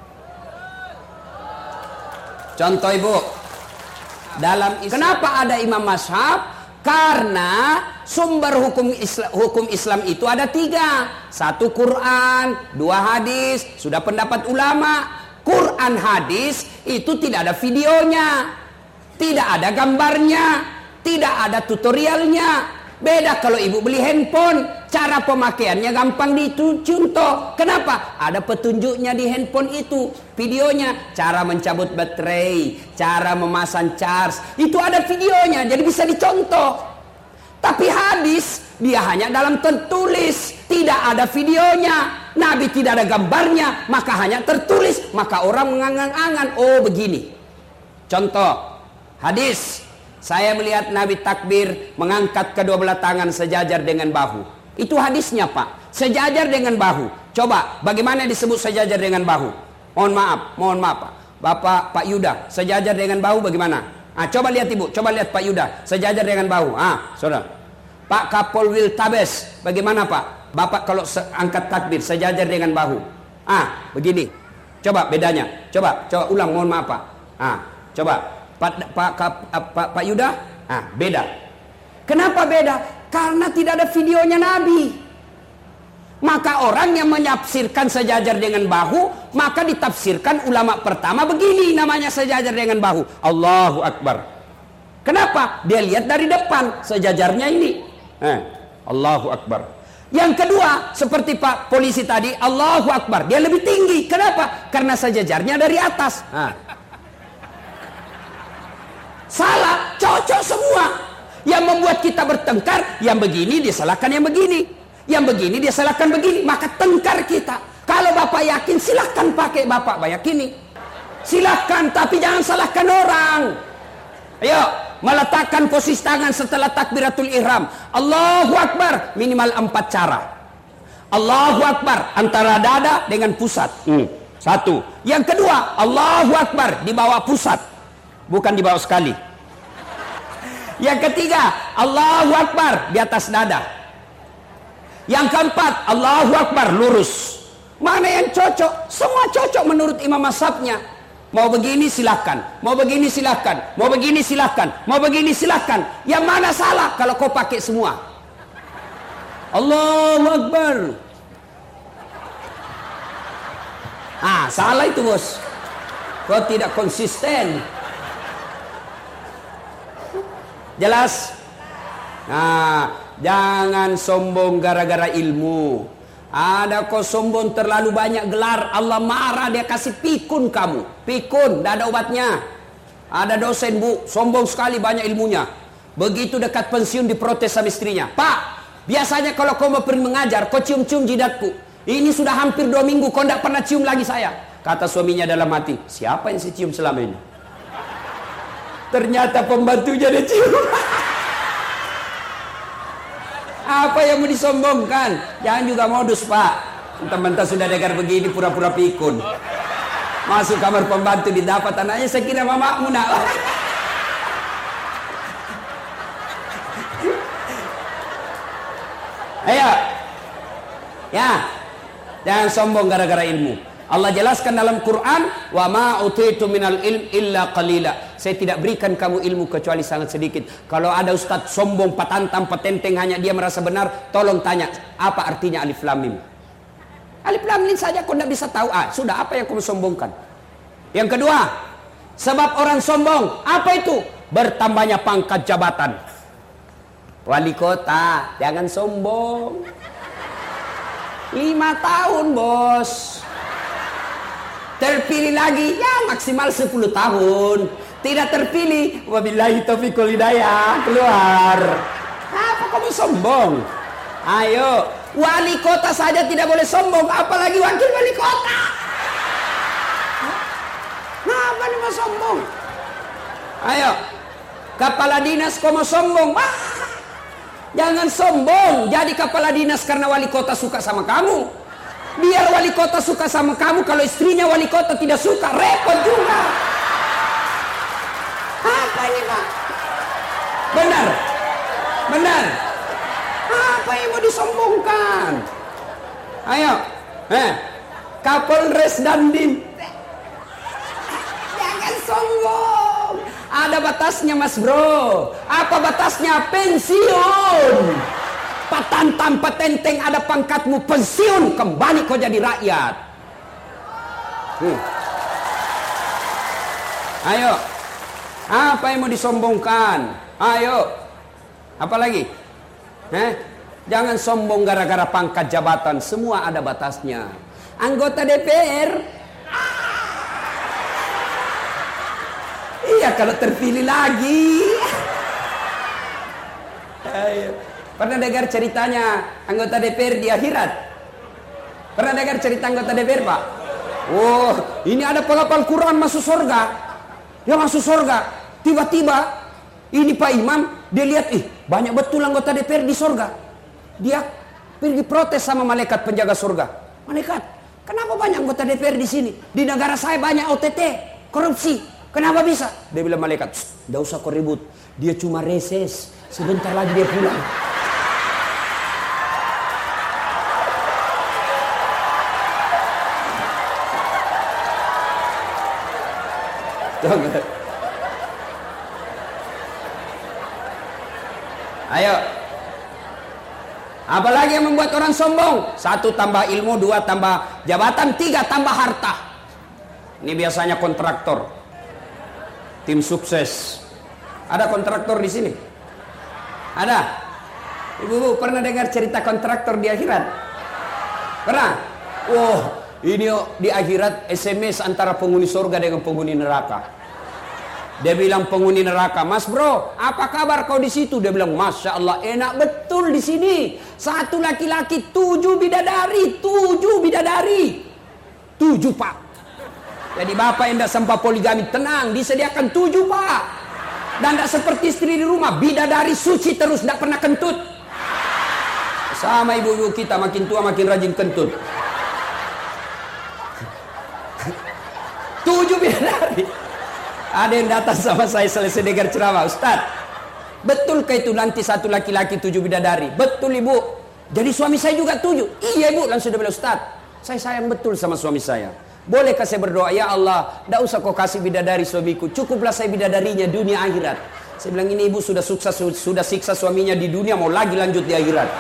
Contoh ibu, dalam Islam, kenapa ada imam mazhab? Karena sumber hukum Islam, hukum Islam itu ada tiga. Satu Quran, dua hadis, sudah pendapat ulama. Quran hadis itu tidak ada videonya, tidak ada gambarnya, tidak ada tutorialnya. Beda kalau ibu beli handphone, cara pemakaiannya gampang dicontoh. Kenapa? Ada petunjuknya di handphone itu, videonya, cara mencabut baterai, cara memasang charge, itu ada videonya, jadi bisa dicontoh. Tapi hadis, dia hanya dalam tertulis, tidak ada videonya. Nabi tidak ada gambarnya, maka hanya tertulis, maka orang mengangan-angan, oh begini. Contoh, hadis. Saya melihat Nabi takbir mengangkat kedua belah tangan sejajar dengan bahu. Itu hadisnya Pak. Sejajar dengan bahu. Coba bagaimana disebut sejajar dengan bahu? Mohon maaf, mohon maaf Pak. Bapak Pak Yuda, sejajar dengan bahu bagaimana? Ah, coba lihat Ibu, coba lihat Pak Yuda, sejajar dengan bahu. Ah, saudara. Pak Kapolwil Tabes, bagaimana Pak? Bapak kalau angkat takbir sejajar dengan bahu. Ah, begini. Coba bedanya. Coba, coba ulang, mohon maaf Pak. Ah, coba. Pak, Pak, Pak, Pak, Pak Yuda, ah, beda. Kenapa beda? Karena tidak ada videonya Nabi. Maka orang yang menafsirkan sejajar dengan bahu, maka ditafsirkan ulama pertama begini namanya sejajar dengan bahu. Allahu Akbar. Kenapa? Dia lihat dari depan sejajarnya ini. Eh, Allahu Akbar. Yang kedua, seperti Pak polisi tadi, Allahu Akbar. Dia lebih tinggi. Kenapa? Karena sejajarnya dari atas. Nah. Salah, cocok semua. Yang membuat kita bertengkar, yang begini disalahkan yang begini. Yang begini disalahkan begini. Maka tengkar kita. Kalau Bapak yakin, silahkan pakai Bapak bayakini. Silahkan, tapi jangan salahkan orang. Ayo, meletakkan posisi tangan setelah takbiratul ihram. Allahu Akbar, minimal empat cara. Allahu Akbar, antara dada dengan pusat. Hmm. Satu. Yang kedua, Allahu Akbar, di bawah pusat. Bukan di bawah sekali. Yang ketiga, Allahu Akbar, di atas dada. Yang keempat, Allahu Akbar, lurus. Mana yang cocok? Semua cocok menurut imam mazhabnya. Mau begini silahkan, mau begini silahkan, mau begini silahkan, mau begini silahkan. Yang mana salah kalau kau pakai semua? Allahu Akbar. Ah, salah itu bos. Kau tidak konsisten. Jelas? Nah, jangan sombong gara-gara ilmu. Ada kau sombong terlalu banyak gelar, Allah marah, dia kasih pikun kamu. Pikun, tidak ada obatnya. Ada dosen bu, sombong sekali banyak ilmunya. Begitu dekat pensiun diprotes sama istrinya. Pak, biasanya kalau kau mau pergi mengajar, kau cium-cium jidatku. Ini sudah hampir dua minggu, kau tidak pernah cium lagi saya. Kata suaminya dalam hati, siapa yang saya cium selama ini? Ternyata pembantunya dia cium. Apa yang mau disombongkan? Jangan juga modus pak. Teman-teman sudah dengar begini pura-pura pikun. Masuk kamar pembantu didapat anaknya, saya kira mamamu nak. Ayo. Ya. Jangan sombong gara-gara ilmu. Allah jelaskan dalam Quran, wa ma utitu minal ilm illa qalila. Saya tidak berikan kamu ilmu kecuali sangat sedikit. Kalau ada ustaz sombong, patantang, patenteng, hanya dia merasa benar, tolong tanya apa artinya alif lam mim. Alif lam mim saja kau tidak bisa tahu. Ah, sudah apa yang kamu sombongkan? Yang kedua, sebab orang sombong, apa itu? Bertambahnya pangkat jabatan. Wali kota, jangan sombong. Lima tahun bos. Terpilih lagi, ya maksimal sepuluh tahun. Tidak terpilih, wabillahi taufiq wal hidayah, keluar. Apa kamu sombong? Ayo, wali kota saja tidak boleh sombong, apalagi wakil wali kota. Apa nih mau sombong? Ayo, kepala dinas kau mau sombong? Ah, jangan sombong, jadi kepala dinas karena wali kota suka sama kamu. Biar wali kota suka sama kamu, kalau istrinya wali kota tidak suka, repot juga. Apa ini pak? Benar? Benar? Apa yang mau disombongkan? Ayo, eh, Kapolres Dandim. Jangan sombong. Ada batasnya mas bro. Apa batasnya? Pensiun. Patantang patenteng ada pangkatmu, pensiun, kembali kau jadi rakyat. Hmm. Ayo, apa yang mau disombongkan? Ayo, apa lagi? Eh? Jangan sombong gara-gara pangkat jabatan, semua ada batasnya. Anggota D P R, iya kalau terpilih lagi. Ayo. Pernah dengar ceritanya anggota D P R di akhirat? Pernah dengar cerita anggota D P R pak? Oh, ini ada penghafal Quran masuk surga. Dia masuk surga. Tiba-tiba ini Pak Imam, dia lihat, ih banyak betul anggota D P R di surga. Dia pergi protes sama malaikat penjaga surga. Malaikat, kenapa banyak anggota D P R di sini? Di negara saya banyak O T T, korupsi. Kenapa bisa? Dia bilang malaikat, tidak usah kau ribut. Dia cuma reses. Sebentar lagi dia pulang. Ayo. Apalagi yang membuat orang sombong? Satu, tambah ilmu. Dua, tambah jabatan. Tiga, tambah harta. Ini biasanya kontraktor, tim sukses. Ada kontraktor di sini? Ada? Ibu-ibu pernah dengar cerita kontraktor di akhirat? Pernah? Wah, ini di akhirat S M S antara penghuni surga dengan penghuni neraka. Dia bilang penghuni neraka, "Mas bro, apa kabar kau di situ?" Dia bilang, "Masya Allah, enak betul di sini. Satu laki-laki, tujuh bidadari, tujuh bidadari, tujuh pak." Jadi bapak yang tidak sempat poligami, tenang, disediakan tujuh pak. Dan tidak seperti istri di rumah, bidadari suci terus, tidak pernah kentut. Sama ibu-ibu kita, makin tua makin rajin kentut. Tujuh bidadari. Ada yang datang sama saya selesai dengar ceramah, "Ustaz, betulkah itu nanti satu laki-laki tujuh bidadari?" "Betul ibu." "Jadi suami saya juga tujuh?" "Iya ibu." Langsung dia bilang, "Ustaz, saya sayang betul sama suami saya. Bolehkah saya berdoa, ya Allah, tidak usah kau kasih bidadari suamiku, cukuplah saya bidadarinya dunia akhirat." Saya bilang, ini ibu sudah sukses, sudah siksa suaminya di dunia, mau lagi lanjut di akhirat.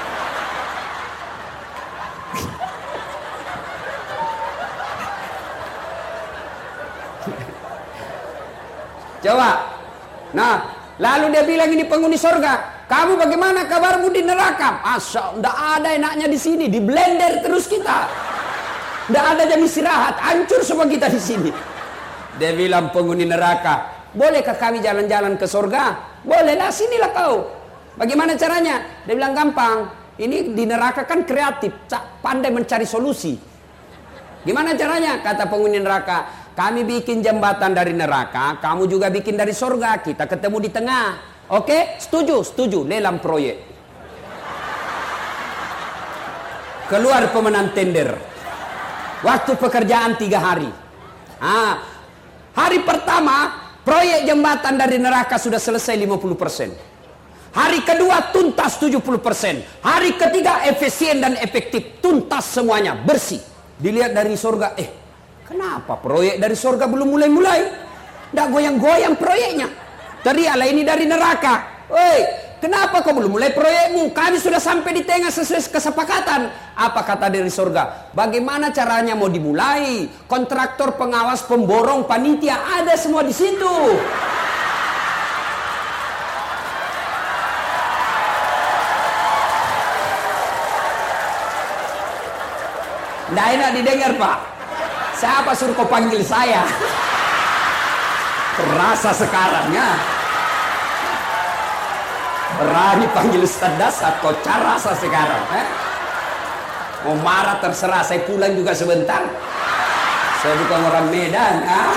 Coba. Nah, lalu dia bilang ini penghuni surga, "Kamu bagaimana kabarmu di neraka?" "Masya, tidak ada enaknya di sini, di blender terus kita. Tidak ada jam istirahat, hancur semua kita di sini." Dia bilang penghuni neraka, "Bolehkah kami jalan-jalan ke surga?" "Bolehlah, sinilah kau." "Bagaimana caranya?" Dia bilang, "Gampang. Ini di neraka kan kreatif, pandai mencari solusi." "Gimana caranya?" Kata penghuni neraka, "Kami bikin jembatan dari neraka, kamu juga bikin dari surga, kita ketemu di tengah. Oke, setuju, setuju, lelang proyek." Keluar pemenang tender. Waktu pekerjaan tiga hari. Ah, hari pertama, proyek jembatan dari neraka sudah selesai lima puluh persen. Hari kedua, tuntas tujuh puluh persen. Hari ketiga, efisien dan efektif, tuntas semuanya, bersih. Dilihat dari surga, eh, kenapa proyek dari surga belum mulai-mulai? Tidak goyang-goyang proyeknya. Teriaklah ini dari neraka, "Woi, kenapa kau belum mulai proyekmu? Kami sudah sampai di tengah sesuai kesepakatan." Apa kata dari surga? "Bagaimana caranya mau dimulai? Kontraktor, pengawas, pemborong, panitia, ada semua di situ." Tidak enak didengar, Pak. Siapa suruh kau panggil saya? Terasa sekarang ya. Berani panggil Ustaz Dasar, kau rasa sekarang. Eh? Mau marah terserah, saya pulang juga sebentar. Saya bukan orang Medan. Ah.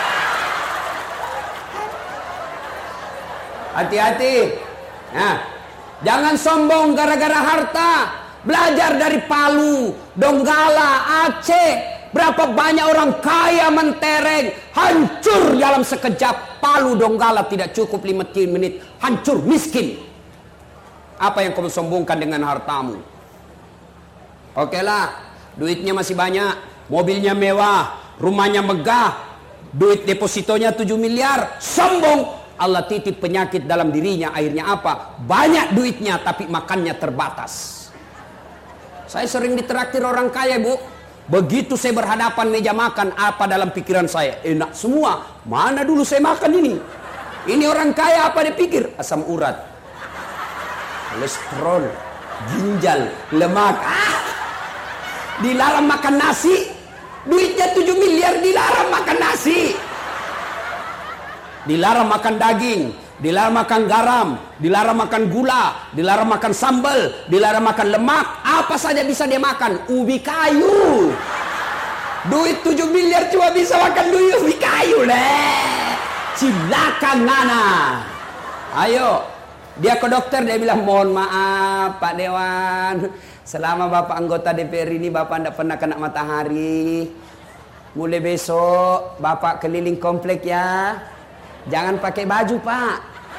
Hati-hati. Nah, jangan sombong gara-gara harta. Belajar dari Palu, Donggala, Aceh. Berapa banyak orang kaya mentereng, hancur dalam sekejap. Palu, Donggala tidak cukup lima menit, hancur, miskin. Apa yang kau sombongkan dengan hartamu? Oke lah, duitnya masih banyak, mobilnya mewah, rumahnya megah, duit depositonya tujuh miliar, sombong. Allah titip penyakit dalam dirinya, akhirnya apa? Banyak duitnya tapi makannya terbatas. Saya sering ditraktir orang kaya, Bu. Begitu saya berhadapan meja makan, apa dalam pikiran saya? Enak semua. Mana dulu saya makan ini? Ini orang kaya apa dia pikir? Asam urat, kolesterol, ginjal, lemak. Ah! Dilarang makan nasi. Duitnya tujuh miliar dilarang makan nasi. Dilarang makan daging, dilarang makan garam, dilarang makan gula, dilarang makan sambal, dilarang makan lemak. Apa saja bisa dia makan. Ubi kayu. Duit tujuh miliar cuma bisa makan duit ubi kayu leh. Silakan Nana. Ayo. Dia ke dokter, dia bilang, "Mohon maaf Pak Dewan, selama Bapak anggota D P R ini Bapak tidak pernah kena matahari. Mulai besok Bapak keliling komplek ya. Jangan pakai baju Pak,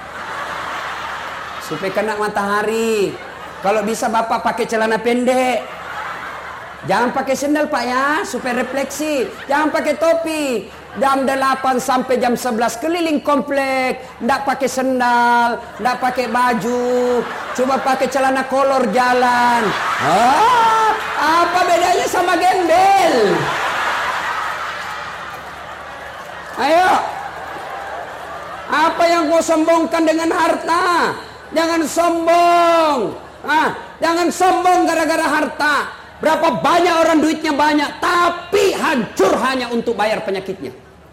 supaya kena matahari. Kalau bisa Bapak pakai celana pendek. Jangan pakai sendal Pak ya, supaya refleksi. Jangan pakai topi. Jam delapan sampai jam sebelas keliling komplek. Tidak pakai sendal, tidak pakai baju, cuma pakai celana kolor jalan. Ah, apa bedanya sama gembel? Ayo. Apa yang kau sombongkan dengan harta? Jangan sombong. Ah, jangan sombong gara-gara harta. Berapa banyak orang duitnya banyak, tapi hancur hanya untuk bayar penyakitnya.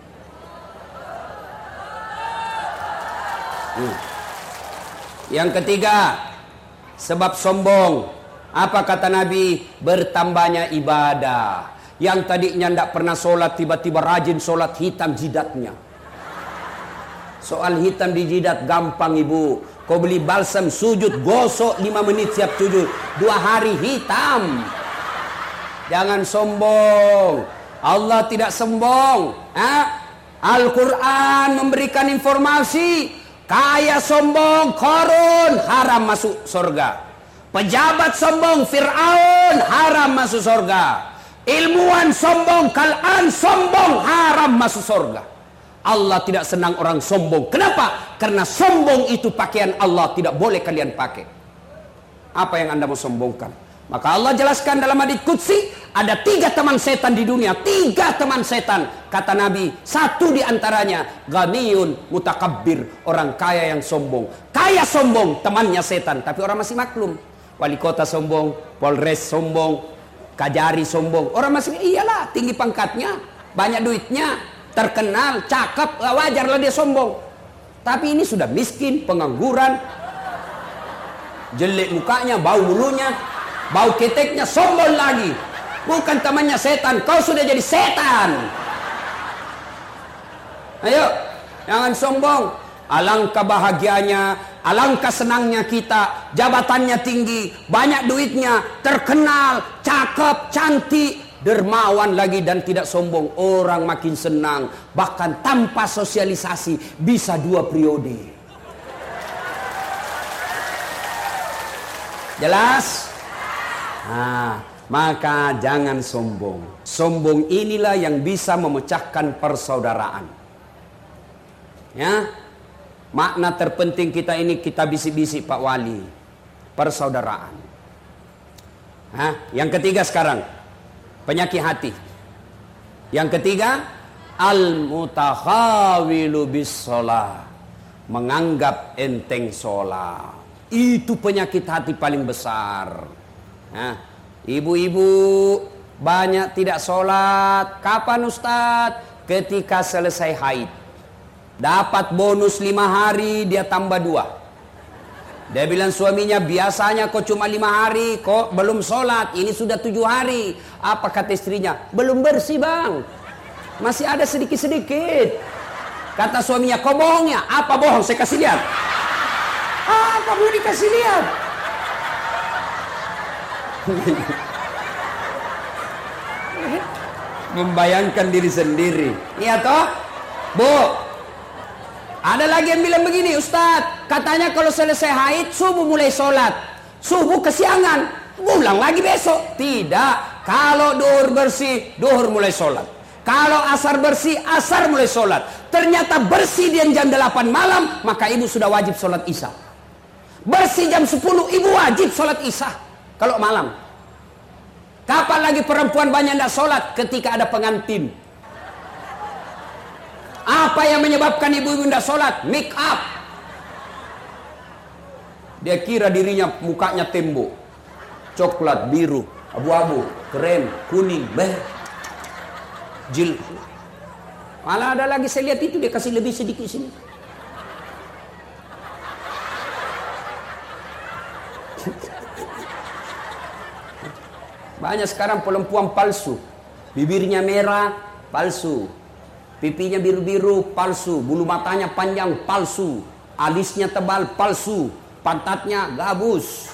Hmm. Yang ketiga, sebab sombong. Apa kata Nabi? Bertambahnya ibadah. Yang tadinya tidak pernah sholat, tiba-tiba rajin sholat, hitam jidatnya. Soal hitam di jidat gampang ibu. Kau beli balsam, sujud, gosok lima menit siap sujud. Dua hari hitam. Jangan sombong. Allah tidak sombong. Al-Quran memberikan informasi. Kaya sombong, Qarun haram masuk surga. Pejabat sombong, Fir'aun haram masuk surga. Ilmuwan sombong, Kal'an sombong haram masuk surga. Allah tidak senang orang sombong. Kenapa? Karena sombong itu pakaian Allah, tidak boleh kalian pakai. Apa yang Anda mau sombongkan? Maka Allah jelaskan dalam hadits qudsi, ada tiga teman setan di dunia. Tiga teman setan. Kata Nabi, satu di antaranya ghaniyun mutakabbir, orang kaya yang sombong. Kaya sombong, temannya setan, tapi orang masih maklum. Wali kota sombong, Polres sombong, Kajari sombong. Orang masih, iyalah, tinggi pangkatnya, banyak duitnya, terkenal, cakep, wajarlah dia sombong. Tapi ini sudah miskin, pengangguran, jelek mukanya, bau mulutnya, bau keteknya, sombong lagi. Bukan temannya setan, kau sudah jadi setan. Ayo, jangan sombong. Alangkah bahagianya, alangkah senangnya kita, jabatannya tinggi, banyak duitnya, terkenal, cakep, cantik, dermawan lagi dan tidak sombong. Orang makin senang, bahkan tanpa sosialisasi bisa dua periode. Jelas? Nah, maka jangan sombong. Sombong inilah yang bisa memecahkan persaudaraan. Ya, makna terpenting kita ini kita bisik-bisik Pak Wali, persaudaraan. Hah? Yang ketiga sekarang, penyakit hati. Yang ketiga, al-mutakhawilu bis-shalah, menganggap enteng sholat. Itu penyakit hati paling besar. Nah, ibu-ibu banyak tidak sholat. Kapan Ustadz? Ketika selesai haid. Dapat bonus lima hari, dia tambah dua. Dia bilang suaminya, biasanya kok cuma lima hari, kok belum sholat, ini sudah tujuh hari. Apa kata istrinya? Belum bersih bang, masih ada sedikit-sedikit. Kata suaminya, kok bohong ya? Apa bohong? Saya kasih lihat. Apa mau dikasih lihat? Membayangkan diri sendiri. Iya toh? Bu, ada lagi yang bilang begini, Ustadz, katanya kalau selesai haid subuh mulai sholat, subuh kesiangan, pulang lagi besok. Tidak, kalau duhur bersih, duhur mulai sholat. Kalau asar bersih, asar mulai sholat. Ternyata bersih dia jam delapan malam, maka ibu sudah wajib sholat isya. Bersih jam sepuluh, ibu wajib sholat isya kalau malam. Kapan lagi perempuan banyak tidak sholat? Ketika ada pengantin. Apa yang menyebabkan ibu-ibu tidak sholat? Make up. Dia kira dirinya mukanya tembok, coklat, biru, abu-abu, krem, kuning, beh, jil. Malah ada lagi saya lihat itu dia kasih lebih sedikit sini. Banyak sekarang perempuan palsu. Bibirnya merah, palsu. Pipinya biru-biru, palsu. Bulu matanya panjang, palsu. Alisnya tebal, palsu. Pantatnya gabus.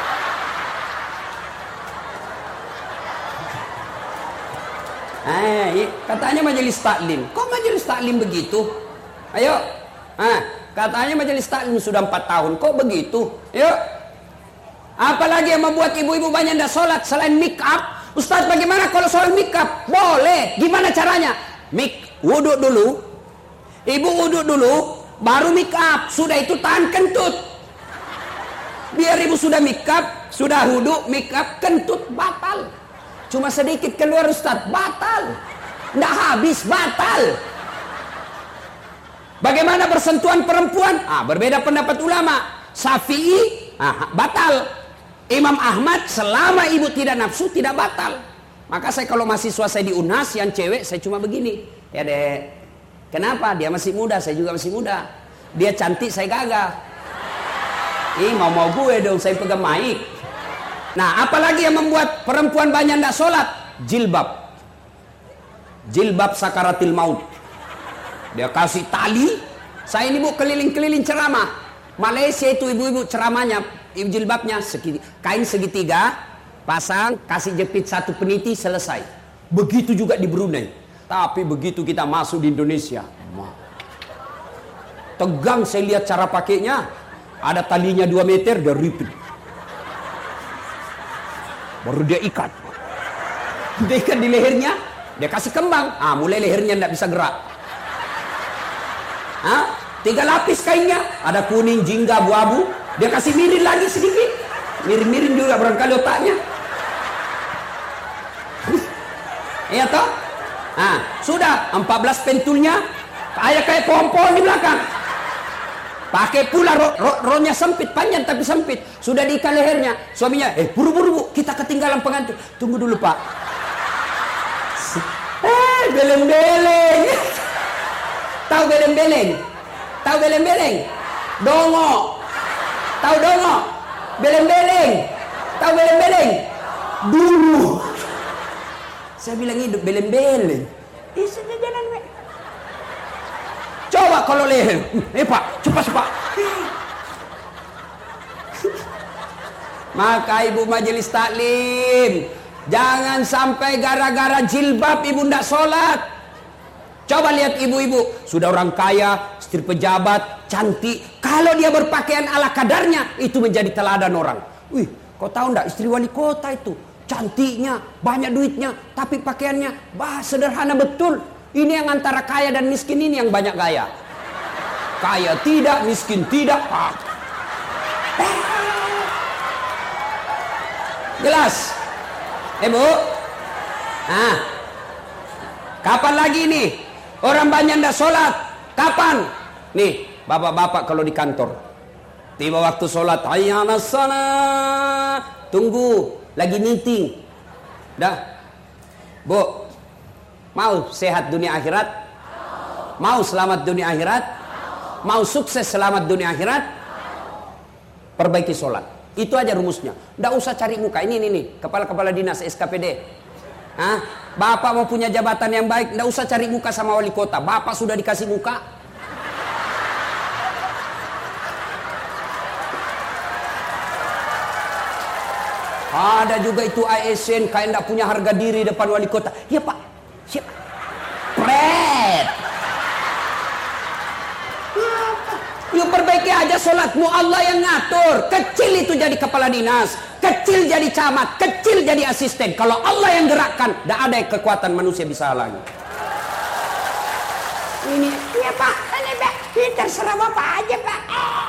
Eh, katanya majelis taklim. Kok majelis taklim begitu? Ayo. Ah, katanya majelis taklim sudah empat tahun. Kok begitu? Yuk. Apalagi yang membuat ibu-ibu banyak tidak sholat selain make up? Ustaz, bagaimana kalau soal make up? Boleh. Gimana caranya? Make wudhu dulu, ibu wudhu dulu, baru make up. Sudah itu tahan kentut. Biar ibu sudah make up, sudah wudhu, make up, kentut batal. Cuma sedikit keluar Ustaz, batal. Nggak habis, batal. Bagaimana bersentuhan perempuan? Ah, berbeda pendapat ulama. Syafi'i, ah, batal. Imam Ahmad, selama ibu tidak nafsu tidak batal. Maka saya kalau mahasiswa saya di U N A S yang cewek, saya cuma begini. Ya dek, kenapa? Dia masih muda, saya juga masih muda. Dia cantik, saya gagah. Ih, mau-mau gue dong, saya pegang mic. Nah, apalagi yang membuat perempuan banyak tidak sholat? Jilbab. Jilbab sakaratil maut. Dia kasih tali. Saya ini bu keliling-keliling ceramah. Malaysia itu ibu-ibu ceramahnya, ibu jilbabnya segitiga, kain segitiga, pasang, kasih jepit satu peniti, selesai. Begitu juga di Brunei. Tapi begitu kita masuk di Indonesia, tegang saya lihat cara pakainya. Ada talinya dua meter, dia ripit. Baru dia ikat. Dia ikat di lehernya, dia kasih kembang. Ah, mulai lehernya tidak bisa gerak. Ah, tiga lapis kainnya, ada kuning, jingga, abu-abu. Dia kasih mirin lagi sedikit. Mirin-mirin juga barangkali otaknya. Iya toh? Ah, sudah empat belas pentulnya, kayak kayak pohon-pohon di belakang. Pakai pula ro, ro, rohnya sempit, panjang tapi sempit. Sudah diikat lehernya. Suaminya, eh buru-buru bu, kita ketinggalan pengantin. Tunggu dulu pak. Eh, beleng-beleng. Tahu beleng-beleng? Tahu beleng-beleng? Dongo. Tahu dongo? Beleng-beleng. Tahu beleng-beleng? Dulu. Saya bilang hidup beleng-beleng. Eh, sudah jalan. Coba kalau leher. Eh pak, cepat-cepat. Maka ibu majelis taklim, jangan sampai gara-gara jilbab ibu ndak sholat. Coba lihat ibu-ibu, sudah orang kaya, istri pejabat, cantik. Kalau dia berpakaian ala kadarnya, itu menjadi teladan orang. Wih, kau tahu ndak istri wali kota itu, cantiknya, banyak duitnya, tapi pakaiannya bah sederhana betul. Ini yang antara kaya dan miskin ini yang banyak gaya. Kaya tidak, miskin tidak. Ah. Jelas? Eh bu? Nah, kapan lagi nih? Orang banyak ndak sholat. Kapan? Nih, bapak-bapak kalau di kantor. Tiba waktu sholat. Hayya 'alas shalah. Tunggu, lagi meeting. Dah. Bu, mau sehat dunia akhirat? Mau selamat dunia akhirat? Mau sukses selamat dunia akhirat? Perbaiki sholat. Itu aja rumusnya. Nggak usah cari muka. Ini, ini, nih. Kepala-kepala dinas S K P D. Hah? Bapak mau punya jabatan yang baik, nggak usah cari muka sama wali kota. Bapak sudah dikasih muka. Ada juga itu A S N kayak nggak punya harga diri depan wali kota. Ya pak, siapa? Pret. Yuk perbaiki aja sholatmu, Allah yang ngatur. Kecil itu jadi kepala dinas, kecil jadi camat, kecil jadi asisten. Kalau Allah yang gerakkan, tidak ada kekuatan manusia bisa halangi. Ini, ya pak, ini pak, ini terserah bapak aja pak.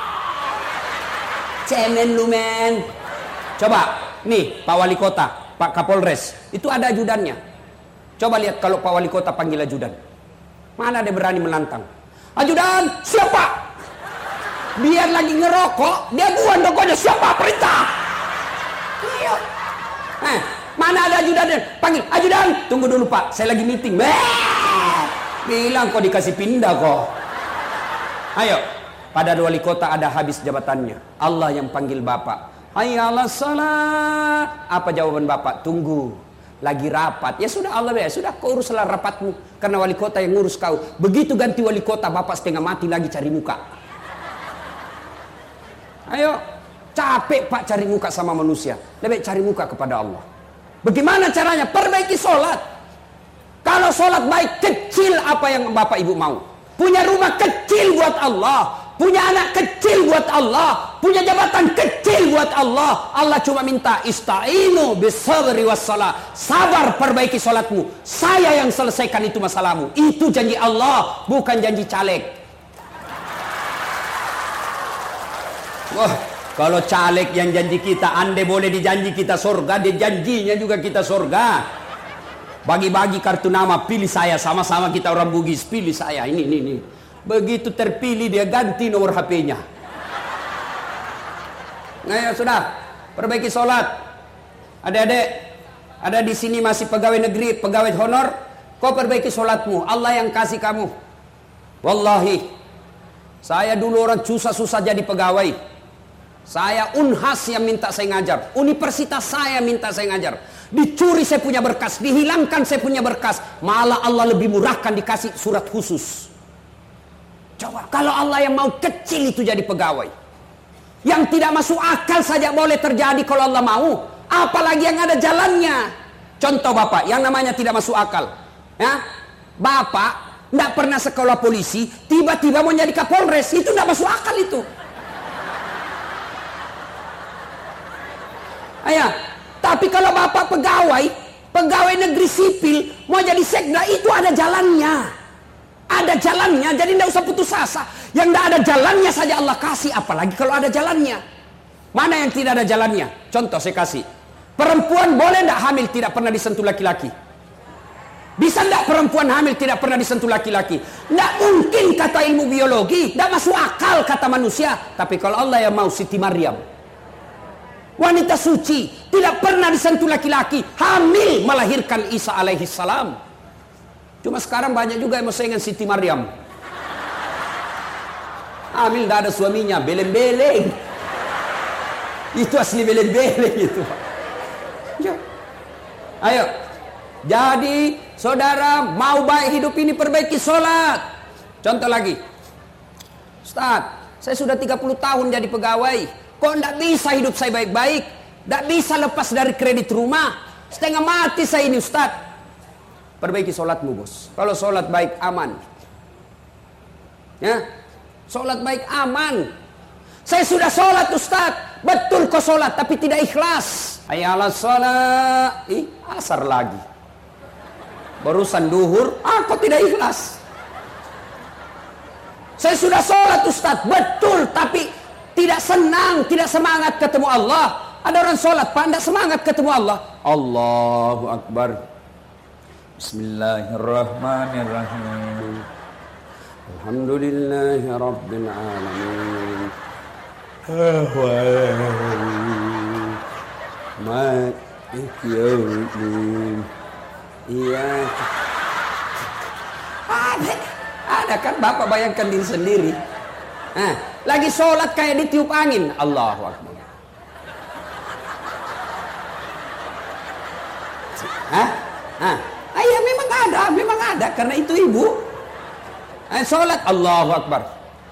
Cemen lu men. Coba, nih Pak Wali Kota, Pak Kapolres, itu ada ajudannya. Coba lihat kalau Pak Wali Kota panggil ajudan, mana dia berani menantang? Ajudan, siapa? Biar lagi ngerokok, dia buang rokoknya. Siapa? Perintah. Ayo. Eh, mana ada ajudan? Panggil ajudan. Tunggu dulu pak, saya lagi meeting. Bee! Bilang kok dikasih pindah kok. Ayo. Pada wali kota ada habis jabatannya. Allah yang panggil bapak. Hayya 'alas shalah. Apa jawaban bapak? Tunggu. Lagi rapat. Ya sudah Allah ya. Sudah kau uruslah rapatmu. Karena wali kota yang ngurus kau. Begitu ganti wali kota, bapak setengah mati lagi cari muka. Ayo, capek pak cari muka sama manusia. Lebih cari muka kepada Allah. Bagaimana caranya? Perbaiki sholat. Kalau sholat baik, kecil apa yang bapak ibu mau. Punya rumah kecil buat Allah. Punya anak kecil buat Allah. Punya jabatan kecil buat Allah. Allah cuma minta ista'inu bisabri wassalah. Sabar perbaiki sholatmu. Saya yang selesaikan itu masalahmu. Itu janji Allah, bukan janji caleg. Wah, kalau caleg yang janji kita, andai boleh dijanji kita surga, dia janjinya juga kita surga. Bagi-bagi kartu nama, pilih saya, sama-sama kita orang Bugis, pilih saya, ini, ini, ini. Begitu terpilih dia ganti nomor H P-nya. Nah ya sudah, perbaiki sholat. Adik-adik, ada di sini masih pegawai negeri, pegawai honor, kau perbaiki sholatmu. Allah yang kasih kamu. Wallahi, saya dulu orang susah-susah jadi pegawai. Saya Unhas yang minta saya ngajar, universitas saya minta saya ngajar. Dicuri saya punya berkas, dihilangkan saya punya berkas. Malah Allah lebih murahkan dikasih surat khusus. Coba, kalau Allah yang mau kecil itu jadi pegawai. Yang tidak masuk akal saja boleh terjadi kalau Allah mau. Apalagi yang ada jalannya. Contoh Bapak, yang namanya tidak masuk akal. Ya, Bapak tidak pernah sekolah polisi, tiba-tiba mau jadi Kapolres, itu tidak masuk akal itu. Ayah, tapi kalau Bapak pegawai, pegawai negeri sipil, mau jadi sekda, itu ada jalannya. Ada jalannya, jadi tidak usah putus asa. Yang tidak ada jalannya saja Allah kasih, apalagi kalau ada jalannya. Mana yang tidak ada jalannya? Contoh saya kasih. Perempuan boleh tidak hamil tidak pernah disentuh laki-laki? Bisa tidak perempuan hamil tidak pernah disentuh laki-laki? Tidak mungkin kata ilmu biologi, tidak masuk akal kata manusia. Tapi kalau Allah yang mau, Siti Maryam, wanita suci, tidak pernah disentuh laki-laki, hamil melahirkan Isa alaihi salam. Cuma sekarang banyak juga yang mau dengan Siti Maryam. Hamil tidak ada suaminya, beleng-beleng. Itu asli beleng-beleng itu. Ya. Ayo. Jadi saudara mau baik hidup ini, perbaiki sholat. Contoh lagi, Ustaz, saya sudah tiga puluh tahun jadi pegawai, kok tidak bisa hidup saya baik-baik, tidak bisa lepas dari kredit rumah, setengah mati saya ini Ustaz. Perbaiki sholatmu bos. Kalau sholat baik aman, ya, sholat baik aman. Saya sudah sholat Ustaz, betul kok sholat tapi tidak ikhlas. Ayalah sholat, ih asar lagi. Barusan duhur, ah kok tidak ikhlas. Saya sudah sholat Ustaz, betul tapi tidak senang, tidak semangat ketemu Allah. Ada orang sholat, Pak, tidak semangat ketemu Allah. Allahu Akbar. Bismillahirrahmanirrahim. Alhamdulillahi Rabbil Alamin. Maliki yaumiddin. Iya. Ada, ada kan Bapak bayangkan diri sendiri. Nah, lagi sholat kayak ditiup angin. Allahu Akbar. Hah? Hah? Ah, ya memang ada, memang ada karena itu ibu. Eh, sholat Allahu Akbar.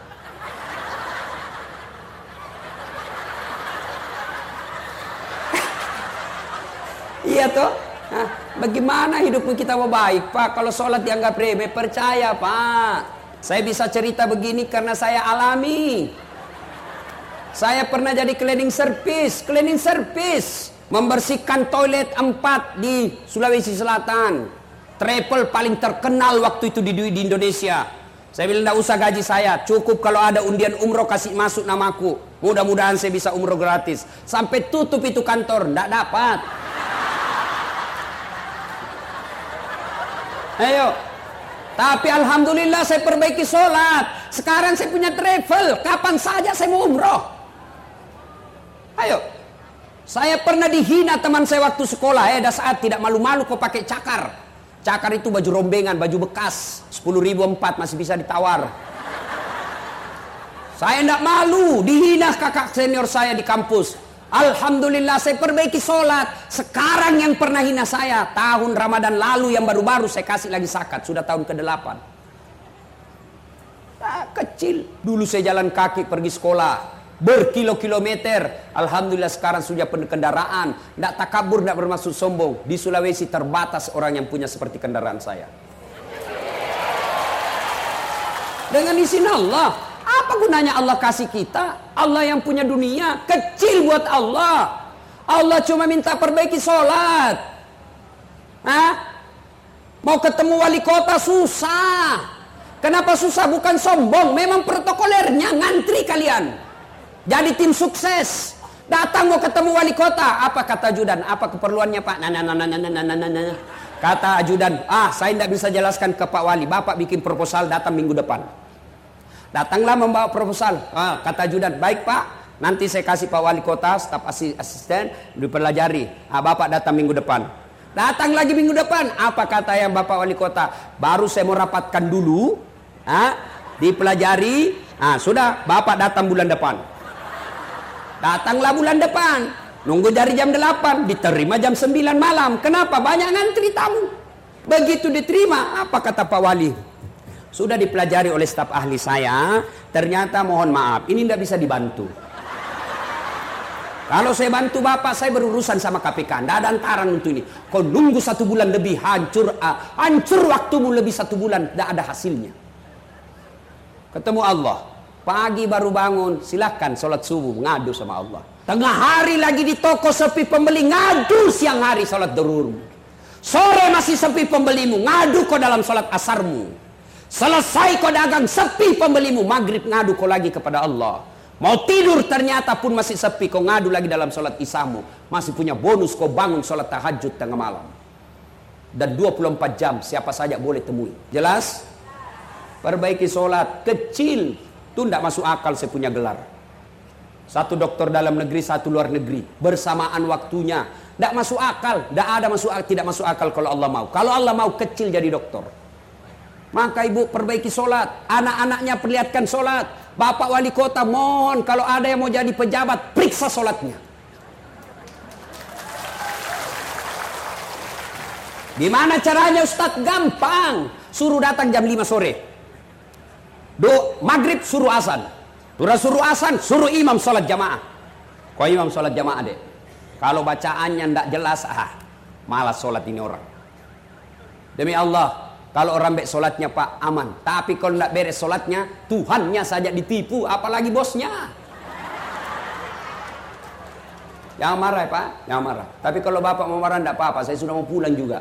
Iya toh? Nah, bagaimana hidupmu kita mau baik Pak? Kalau sholat dianggap remeh, percaya Pak. Saya bisa cerita begini karena saya alami. Saya pernah jadi cleaning service, cleaning service, membersihkan toilet empat di Sulawesi Selatan. Travel paling terkenal waktu itu di, di Indonesia. Saya bilang tidak usah gaji saya, cukup kalau ada undian umroh kasih masuk namaku. Mudah-mudahan saya bisa umroh gratis. Sampai tutup itu kantor, tidak dapat. Ayo. Tapi alhamdulillah saya perbaiki sholat. Sekarang saya punya travel, kapan saja saya mau umroh. Ayo. Saya pernah dihina teman saya waktu sekolah, ya, ada saat tidak malu-malu kok pakai cakar. Cakar itu baju rombengan, baju bekas, sepuluh ribu empat masih bisa ditawar. Saya tidak malu, dihina kakak senior saya di kampus. Alhamdulillah saya perbaiki sholat. Sekarang yang pernah hina saya tahun Ramadan lalu yang baru-baru saya kasih lagi zakat, sudah tahun kedelapan. Nah, kecil dulu saya jalan kaki pergi sekolah berkilo-kilometer. Alhamdulillah sekarang sudah punya kendaraan. Tidak takabur, tidak bermaksud sombong. Di Sulawesi terbatas orang yang punya seperti kendaraan saya. Dengan izin Allah. Apa gunanya Allah kasih kita? Allah yang punya dunia, kecil buat Allah. Allah cuma minta perbaiki sholat. Hah? Mau ketemu wali kota susah. Kenapa susah? Bukan sombong, memang protokolernya ngantri kalian. Jadi tim sukses. Datang mau ketemu wali kota, apa kata ajudan? Apa keperluannya Pak? Nah, nah, nah, nah, nah, nah, nah, nah. Kata ajudan, ah saya tidak bisa jelaskan ke Pak Wali. Bapak bikin proposal datang minggu depan. Datanglah membawa proposal. Ah, kata ajudan, baik Pak, Nanti saya kasih Pak Wali Kota, staf asisten, dipelajari. Ah, Bapak datang minggu depan. Datang lagi minggu depan. Apa kata yang Bapak Wali Kota? Baru saya mau rapatkan dulu. Ah, dipelajari. Ah, sudah, Bapak datang bulan depan. Datanglah bulan depan. Nunggu dari jam delapan, diterima jam sembilan malam. Kenapa? Banyak ngantri tamu. Begitu diterima, apa kata Pak Wali? Sudah dipelajari oleh staf ahli saya, ternyata mohon maaf, ini tidak bisa dibantu. Kalau saya bantu Bapak, saya berurusan sama K P K. Tidak ada antaran untuk ini. Kau nunggu satu bulan lebih, hancur, uh, hancur waktumu lebih satu bulan, tidak ada hasilnya. Ketemu Allah, pagi baru bangun, silahkan sholat subuh, ngadu sama Allah. Tengah hari lagi di toko sepi pembeli, ngadu siang hari sholat duhur. Sore masih sepi pembelimu, ngadu kau dalam sholat asarmu. Selesai kau dagang, sepi pembelimu, maghrib ngadu kau lagi kepada Allah. Mau tidur ternyata pun masih sepi, kau ngadu lagi dalam sholat isyamu. Masih punya bonus kau bangun sholat tahajud tengah malam. Dan dua puluh empat jam siapa saja boleh temui. Jelas? Perbaiki sholat. Kecil itu tidak masuk akal saya punya gelar. Satu dokter dalam negeri, satu luar negeri, bersamaan waktunya. Tidak masuk akal, tidak ada masuk tidak masuk akal kalau Allah mau. Kalau Allah mau kecil jadi dokter. Maka ibu perbaiki sholat, anak-anaknya perlihatkan sholat. Bapak Wali Kota mohon kalau ada yang mau jadi pejabat, periksa sholatnya. Gimana caranya Ustadz? Gampang. Suruh datang jam lima sore. Do maghrib suruh azan. Suruh suruh azan, suruh imam sholat jamaah. Kau imam sholat jamaah deh. Kalau bacaannya tidak jelas, ah, malas sholat ini orang. Demi Allah, kalau orang baik sholatnya Pak aman. Tapi kalau tidak beres sholatnya, Tuhannya saja ditipu, apalagi bosnya. Jangan marah ya Pak, jangan marah. Tapi kalau Bapak mau marah tidak apa-apa, saya sudah mau pulang juga.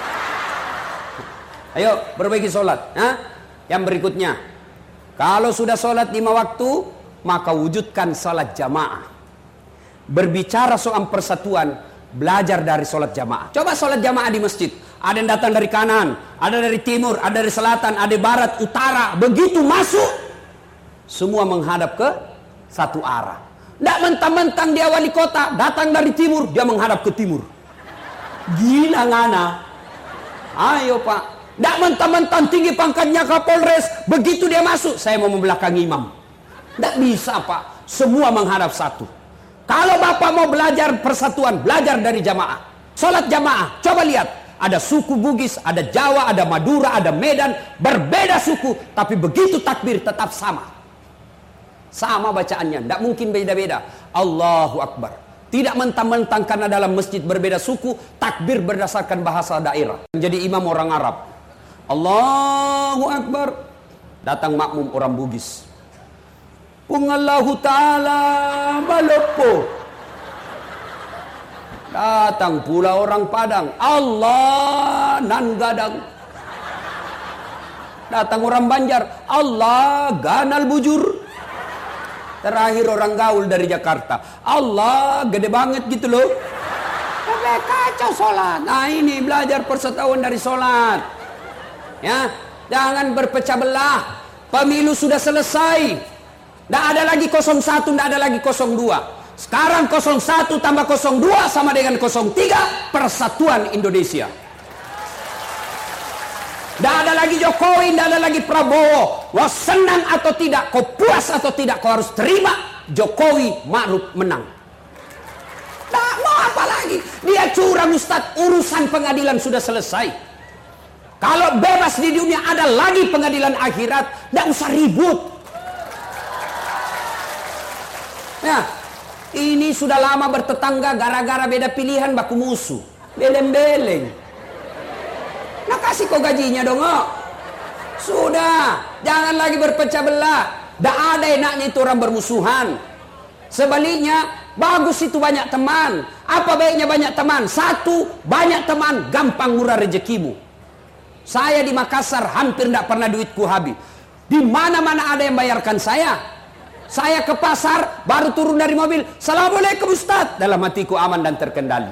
Ayo perbaiki sholat. Nah, yang berikutnya, kalau sudah sholat lima waktu, maka wujudkan sholat jamaah. Berbicara soal persatuan, belajar dari sholat jamaah. Coba sholat jamaah di masjid. Ada yang datang dari kanan, ada dari timur, ada dari selatan, ada barat, utara. Begitu masuk, semua menghadap ke satu arah. Tidak mentang-mentang dia wali kota, datang dari timur, dia menghadap ke timur. Gila ngana. Ayo Pak. Tidak mentang-mentang tinggi pangkatnya Kapolres, begitu dia masuk, saya mau membelakangi imam. Tidak bisa Pak. Semua menghadap satu. Kalau Bapak mau belajar persatuan, belajar dari jamaah. Sholat jamaah, coba lihat. Ada suku Bugis, ada Jawa, ada Madura, ada Medan. Berbeda suku, tapi begitu takbir tetap sama. Sama bacaannya, tidak mungkin beda-beda. Allahu Akbar. Tidak mentang-mentang karena dalam masjid berbeda suku, takbir berdasarkan bahasa daerah. Jadi imam orang Arab. Allahu Akbar. Datang makmum orang Bugis. Pungallahu ta'ala malopo. Datang pula orang Padang. Allah nan gadang. Datang orang Banjar. Allah ganal bujur. Terakhir orang gaul dari Jakarta. Allah gede banget gitu loh. Tapi kacau sholat. Nah ini belajar persatuan dari sholat. Ya, jangan berpecah belah. Pemilu sudah selesai. Tidak ada lagi nol satu, tidak ada lagi nol dua. Sekarang nol satu tambah nol dua sama dengan nol tiga. Persatuan Indonesia. Tidak ada lagi Jokowi, tidak ada lagi Prabowo. Wah senang atau tidak, kau puas atau tidak, kau harus terima Jokowi Ma'ruf menang. Tidak mau apa lagi. Dia curang Ustaz, urusan pengadilan sudah selesai. Kalau bebas di dunia ada lagi pengadilan akhirat, tidak usah ribut. Ya, ini sudah lama bertetangga gara-gara beda pilihan baku musuh. Beleng-beleng. Nah kasih kok gajinya dong. Oh. Sudah, jangan lagi berpecah belah. Tidak ada enaknya itu orang bermusuhan. Sebaliknya, bagus itu banyak teman. Apa baiknya banyak teman? Satu, banyak teman, gampang murah rezekimu. Saya di Makassar hampir tidak pernah duitku habis. Di mana-mana ada yang bayarkan saya. Saya ke pasar, baru turun dari mobil. Assalamualaikum Ustaz. Dalam hatiku aman dan terkendali.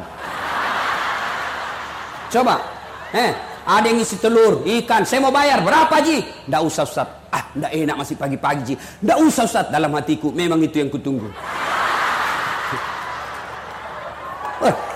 Coba. Eh, ada yang isi telur, ikan. Saya mau bayar. Berapa Ji? Tidak usah Ustaz. Ah, tidak enak masih pagi-pagi Ji. Tidak usah Ustaz. Dalam hatiku, memang itu yang kutunggu.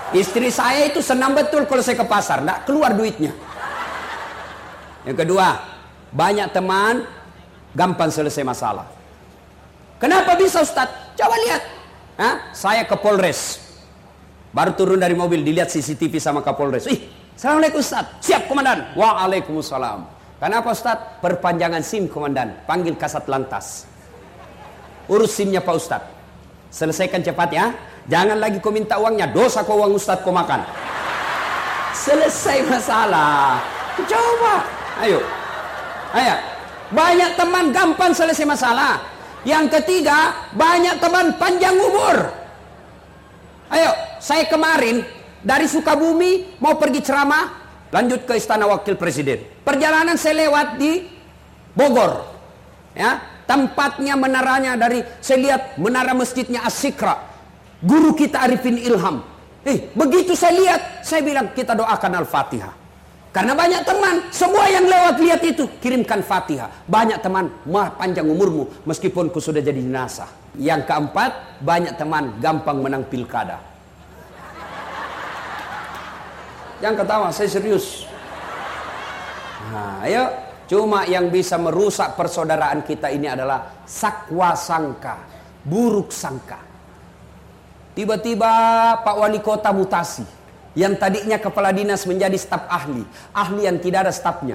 Istri saya itu senang betul kalau saya ke pasar, nggak keluar duitnya. Yang kedua, banyak teman gampang selesai masalah. Kenapa bisa Ustadz? Coba lihat. Hah? Saya ke Polres, baru turun dari mobil, dilihat C C T V sama Kapolres. Ih, Assalamualaikum Ustadz. Siap Komandan. Waalaikumsalam. Kenapa Ustadz? Perpanjangan SIM Komandan. Panggil Kasat Lantas. Urus SIM-nya Pak Ustadz. Selesaikan cepat ya. Jangan lagi kau minta uangnya. Dosa kau uang Ustadz kau makan. Selesai masalah. Coba. Ayo. Ayo. Banyak teman gampang selesai masalah. Yang ketiga, banyak teman panjang umur. Ayo. Saya kemarin dari Sukabumi mau pergi ceramah, lanjut ke Istana Wakil Presiden. Perjalanan saya lewat di Bogor. Ya. Tempatnya, menaranya, dari saya lihat menara masjidnya As-Sikra. Guru kita Arifin Ilham. Eh, begitu saya lihat, saya bilang kita doakan Al-Fatihah. Karena banyak teman, semua yang lewat lihat itu, kirimkan Fatihah. Banyak teman, mah panjang umurmu, meskipun ku sudah jadi jenazah. Yang keempat, banyak teman gampang menang pilkada. Jangan ketawa, saya serius. Nah, ayo. Cuma yang bisa merusak persaudaraan kita ini adalah sakwa sangka, buruk sangka. Tiba-tiba Pak Wali Kota mutasi. Yang tadinya kepala dinas menjadi staf ahli. Ahli yang tidak ada stafnya.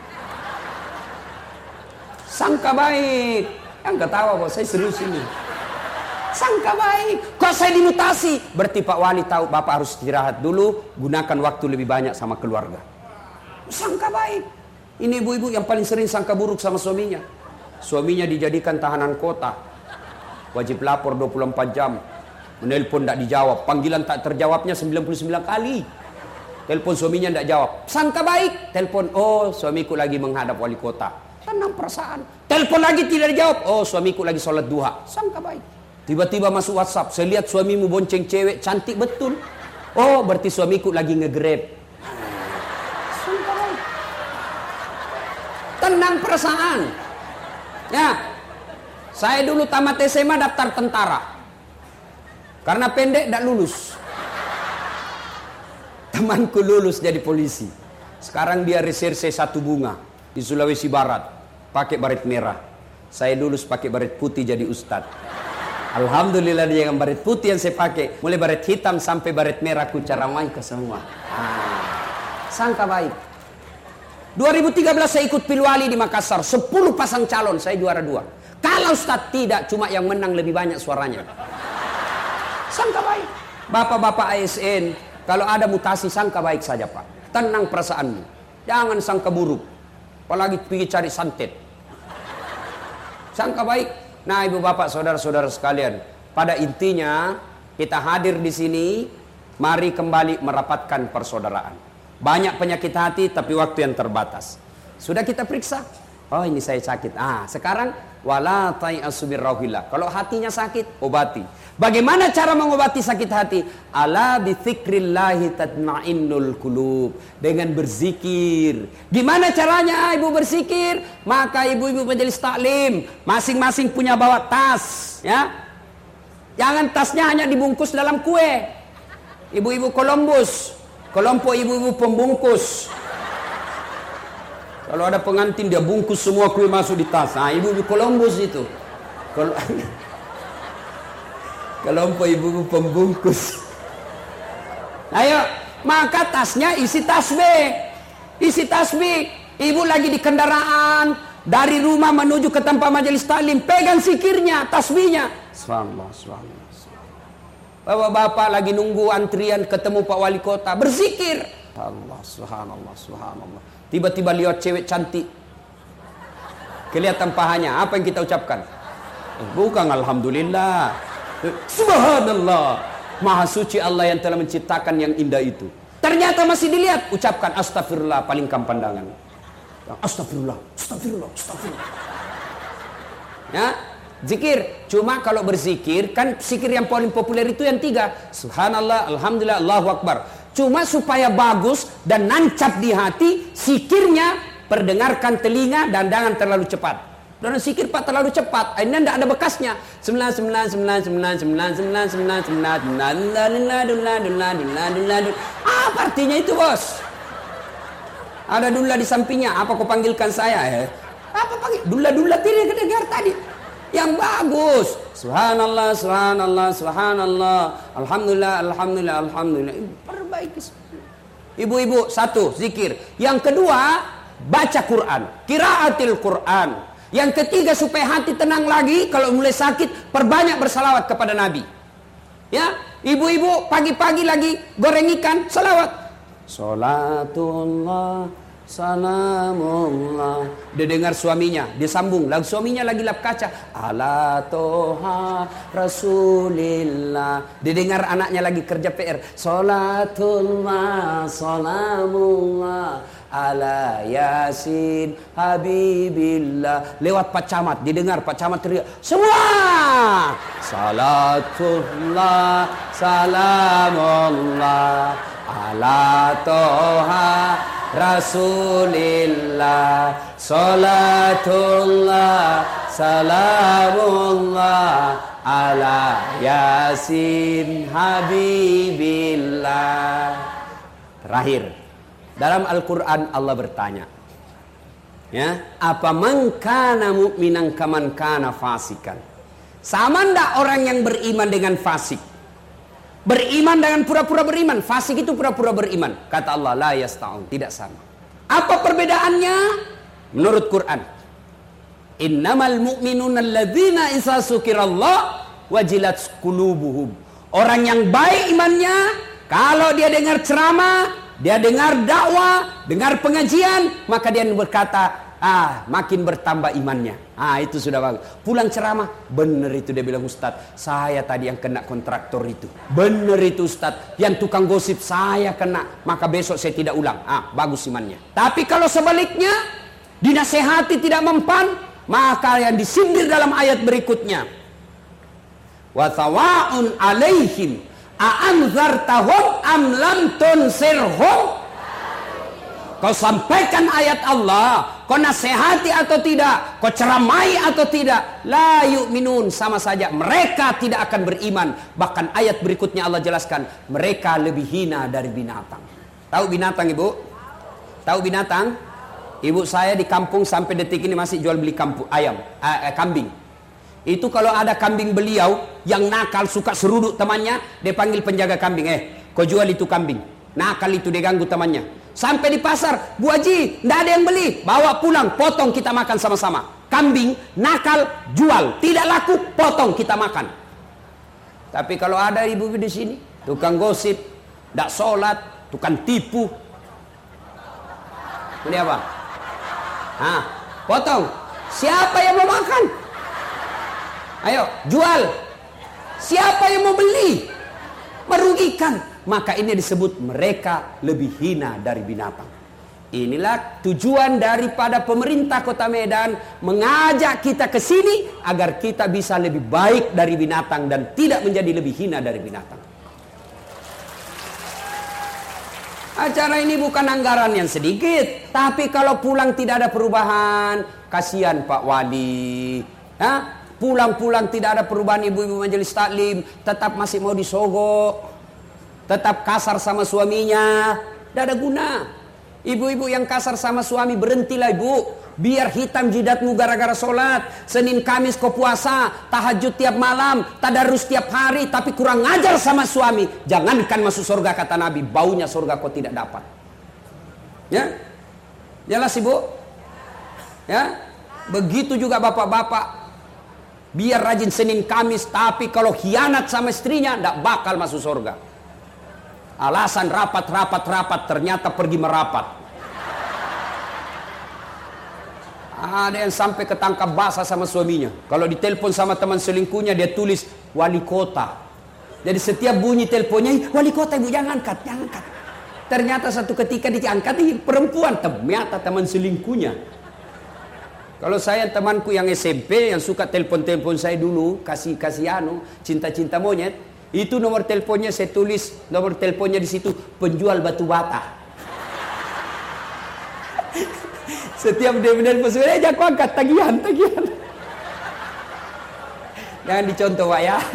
Sangka baik. Yang ketawa kok, saya serius ini. Sangka baik. Kok saya dimutasi? Berarti Pak Wali tahu Bapak harus istirahat dulu. Gunakan waktu lebih banyak sama keluarga. Sangka baik. Ini ibu-ibu yang paling sering sangka buruk sama suaminya. Suaminya dijadikan tahanan kota. Wajib lapor dua puluh empat jam. Menelpon tidak dijawab. Panggilan tak terjawabnya sembilan puluh sembilan kali. Telepon suaminya tidak jawab. Sangka baik. Telepon, oh suamiku lagi menghadap wali kota. Tenang perasaan. Telepon lagi tidak dijawab. Oh suamiku lagi sholat duha. Sangka baik. Tiba-tiba masuk WhatsApp. Saya lihat suamimu bonceng cewek. Cantik betul. Oh berarti suamiku lagi nge-grab. Sangka baik. Tenang perasaan. Ya. Saya dulu tamat S M A daftar tentara. Karena pendek tidak lulus. Temanku lulus jadi polisi. Sekarang dia reserse satu bunga di Sulawesi Barat. Pakai baret merah. Saya lulus pakai baret putih jadi ustadz. Alhamdulillah dia yang baret putih yang saya pakai. Mulai baret hitam sampai baret merah ku caramai ke semua. Ah, sangka baik. dua ribu tiga belas saya ikut Pilwali di Makassar. sepuluh pasang calon, saya juara dua. Kalau ustadz tidak, cuma yang menang lebih banyak suaranya. Sangka baik. Bapak-bapak A S N, kalau ada mutasi sangka baik saja Pak. Tenang perasaanmu. Jangan sangka buruk. Apalagi pergi cari santet. Sangka baik. Nah ibu bapak saudara-saudara sekalian, pada intinya kita hadir di sini, mari kembali merapatkan persaudaraan. Banyak penyakit hati tapi waktu yang terbatas. Sudah kita periksa. Oh ini saya sakit. Ah sekarang wala tai'asu birrauhillah. Kalau hatinya sakit, obati. Bagaimana cara mengobati sakit hati? Ala bi dzikrillahi tatmainnul qulub. Dengan berzikir. Gimana caranya ibu berzikir? Maka ibu-ibu majelis taklim masing-masing punya bawa tas, ya. Jangan tasnya hanya dibungkus dalam kue. Ibu-ibu Columbus, kelompok ibu-ibu pembungkus. Kalau ada pengantin dia bungkus semua kue masuk di tas. Nah, ibu-ibu Columbus itu. Kol Kelompok ibu-ibu pembungkus. Ayo, maka tasnya isi tasbih. Isi tasbih. Ibu lagi di kendaraan dari rumah menuju ke tempat majelis taklim, pegang zikirnya, tasbihnya. Subhanallah, subhanallah. Bapak-bapak lagi nunggu antrian ketemu Pak Wali Kota, berzikir. Allah, subhanallah, subhanallah. Tiba-tiba lihat cewek cantik. Kelihatan pahanya. Apa yang kita ucapkan? Bukan alhamdulillah. Subhanallah. Maha suci Allah yang telah menciptakan yang indah itu. Ternyata masih dilihat. Ucapkan astagfirullah, palingkan pandangan. Astagfirullah, astagfirullah, astagfirullah. Ya, zikir. Cuma kalau berzikir, kan zikir yang paling populer itu yang tiga. Subhanallah, alhamdulillah, Allahu Akbar. Cuma supaya bagus dan nancap di hati, zikirnya perdengarkan telinga dan jangan terlalu cepat. Orang zikir Pak terlalu cepat. Ini tidak ada bekasnya. Sembilan sembilan sembilan sembilan sembilan sembilan sembilan sembilan sembilan. Apa artinya itu, bos? Ada dula di sampingnya. Apa kau panggilkan saya? Eh? Apa panggil? Dula-dula tidak kedengar tadi. Yang bagus. Subhanallah, subhanallah, subhanallah. Alhamdulillah, alhamdulillah, alhamdulillah. Perbaiki. Ibu-ibu, satu, zikir. Yang kedua, baca Quran. Qiraatil Quran. Yang ketiga, supaya hati tenang lagi. Kalau mulai sakit, perbanyak bersalawat kepada Nabi. Ya, ibu-ibu pagi-pagi lagi goreng ikan, salawat. Salatullah, salamullah. Dia dengar suaminya, dia sambung. Lagu suaminya lagi lap kaca. Ala toha rasulillah. Dia dengar anaknya lagi kerja P R. Salatullah, salamullah. Ala yasin habibillah. Lewat Pak Camat, didengar Pak Camat teriak, semua salatullah, salamullah. Ala toha rasulillah. Salatullah, salamullah. Ala yasin habibillah. Terakhir, dalam Al-Quran Allah bertanya, ya, apa man kana mu'minan kaman kana fasikan? Sama ndak orang yang beriman dengan fasik? Beriman dengan pura-pura beriman. Fasik itu pura-pura beriman. Kata Allah, la yasta'un. Tidak sama. Apa perbedaannya? Menurut Quran, innamal mu'minuna alladzina isa sukirallah wajilat qulubuhum. Orang yang baik imannya, kalau dia dengar ceramah, dia dengar dakwah, dengar pengajian, maka dia berkata, ah, makin bertambah imannya. Ah, itu sudah bagus. Pulang ceramah, benar itu dia bilang, Ustaz, saya tadi yang kena kontraktor itu. Benar itu Ustaz, yang tukang gosip saya kena, maka besok saya tidak ulang. Ah, bagus imannya. Tapi kalau sebaliknya, dinasehati tidak mempan, maka yang disindir dalam ayat berikutnya, wa sawa'un alaihim a'anzartahum am lam tunsirhum. Kau sampaikan ayat Allah, kau nasihati atau tidak, kau ceramai atau tidak, la yu'minun, sama saja mereka tidak akan beriman. Bahkan ayat berikutnya Allah jelaskan, mereka lebih hina dari binatang. Tahu binatang, Ibu? Tahu binatang? Ibu saya di kampung sampai detik ini masih jual beli kampung ayam, eh, eh, kambing. Itu kalau ada kambing beliau yang nakal, suka seruduk temannya, dia panggil penjaga kambing, eh, kau jual itu kambing. Nakal itu dia ganggu temannya. Sampai di pasar, Bu Haji, tidak ada yang beli, bawa pulang, potong kita makan sama-sama. Kambing, nakal, jual, tidak laku, potong kita makan. Tapi kalau ada ibu di sini, tukang gosip, tidak sholat, tukang tipu, ini apa? Hah, potong. Siapa yang mau makan? Ayo, jual. Siapa yang mau beli? Merugikan. Maka ini disebut mereka lebih hina dari binatang. Inilah tujuan daripada pemerintah Kota Medan mengajak kita ke sini agar kita bisa lebih baik dari binatang dan tidak menjadi lebih hina dari binatang. Acara ini bukan anggaran yang sedikit, tapi kalau pulang tidak ada perubahan, kasihan Pak Wali. Hah? Pulang-pulang tidak ada perubahan, ibu-ibu majelis taklim tetap masih mau disogok. Tetap kasar sama suaminya, tidak ada guna. Ibu-ibu yang kasar sama suami, berhentilah ibu. Biar hitam jidatmu gara-gara sholat. Senin Kamis kau puasa, tahajud tiap malam, tadarus tiap hari, tapi kurang ngajar sama suami. Jangankan masuk surga, kata Nabi, baunya surga kau tidak dapat. Ya, jelas ibu? Ya, begitu juga bapak-bapak. Biar rajin Senin Kamis, tapi kalau khianat sama istrinya, tidak bakal masuk surga. Alasan rapat, rapat, rapat, ternyata pergi merapat. Ada yang sampai ketangkap basah sama suaminya. Kalau ditelepon sama teman selingkuhnya, dia tulis wali kota. Jadi setiap bunyi teleponnya, wali kota ibu jangan angkat, jangan angkat. Ternyata satu ketika diangkat, ini perempuan, ternyata teman selingkuhnya. Kalau saya temanku yang S M P yang suka telepon-telepon saya dulu, kasih kasih anu, cinta-cinta monyet. Itu nomor teleponnya saya tulis, nomor teleponnya di situ penjual batu bata. Setiap dia benar-benar, eh, jangan angkat tagihan, tagihan. Jangan dicontoh Pak ya.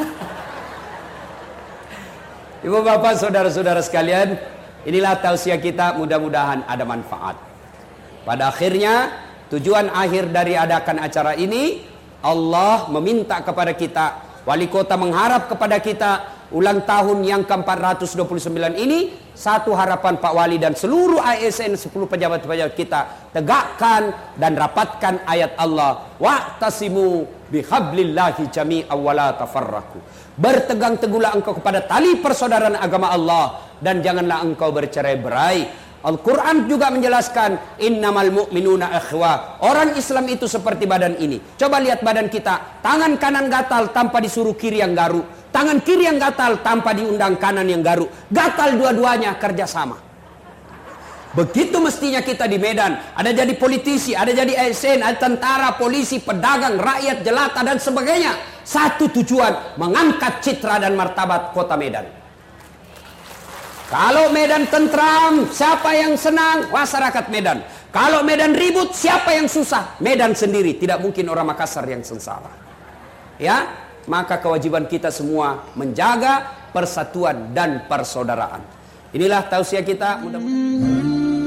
Ibu bapak saudara-saudara sekalian, inilah tausiah kita, mudah-mudahan ada manfaat. Pada akhirnya tujuan akhir dari adakan acara ini, Allah meminta kepada kita, wali kota mengharap kepada kita, ulang tahun yang ke empat ratus dua puluh sembilan ini, satu harapan Pak Wali dan seluruh A S N sepuluh pejabat-pejabat kita, tegakkan dan rapatkan ayat Allah, wa'tasimu bihablillahi jami'an wa la tafarraqu. Bertegang teguhlah engkau kepada tali persaudaraan agama Allah dan janganlah engkau bercerai-berai. Al-Quran juga menjelaskan innamal mu'minuna ikhwah. Orang Islam itu seperti badan ini. Coba lihat badan kita, tangan kanan gatal tanpa disuruh kiri yang garuk, tangan kiri yang gatal tanpa diundang kanan yang garuk. Gatal dua-duanya kerjasama. Begitu mestinya kita di Medan. Ada jadi politisi, ada jadi A S N, ada tentara, polisi, pedagang, rakyat, jelata dan sebagainya. Satu tujuan, mengangkat citra dan martabat kota Medan. Kalau Medan tentram, siapa yang senang? Masyarakat Medan. Kalau Medan ribut, siapa yang susah? Medan sendiri. Tidak mungkin orang Makassar yang sengsara. Ya, maka kewajiban kita semua menjaga persatuan dan persaudaraan. Inilah tausiah kita. Mudah-mudahan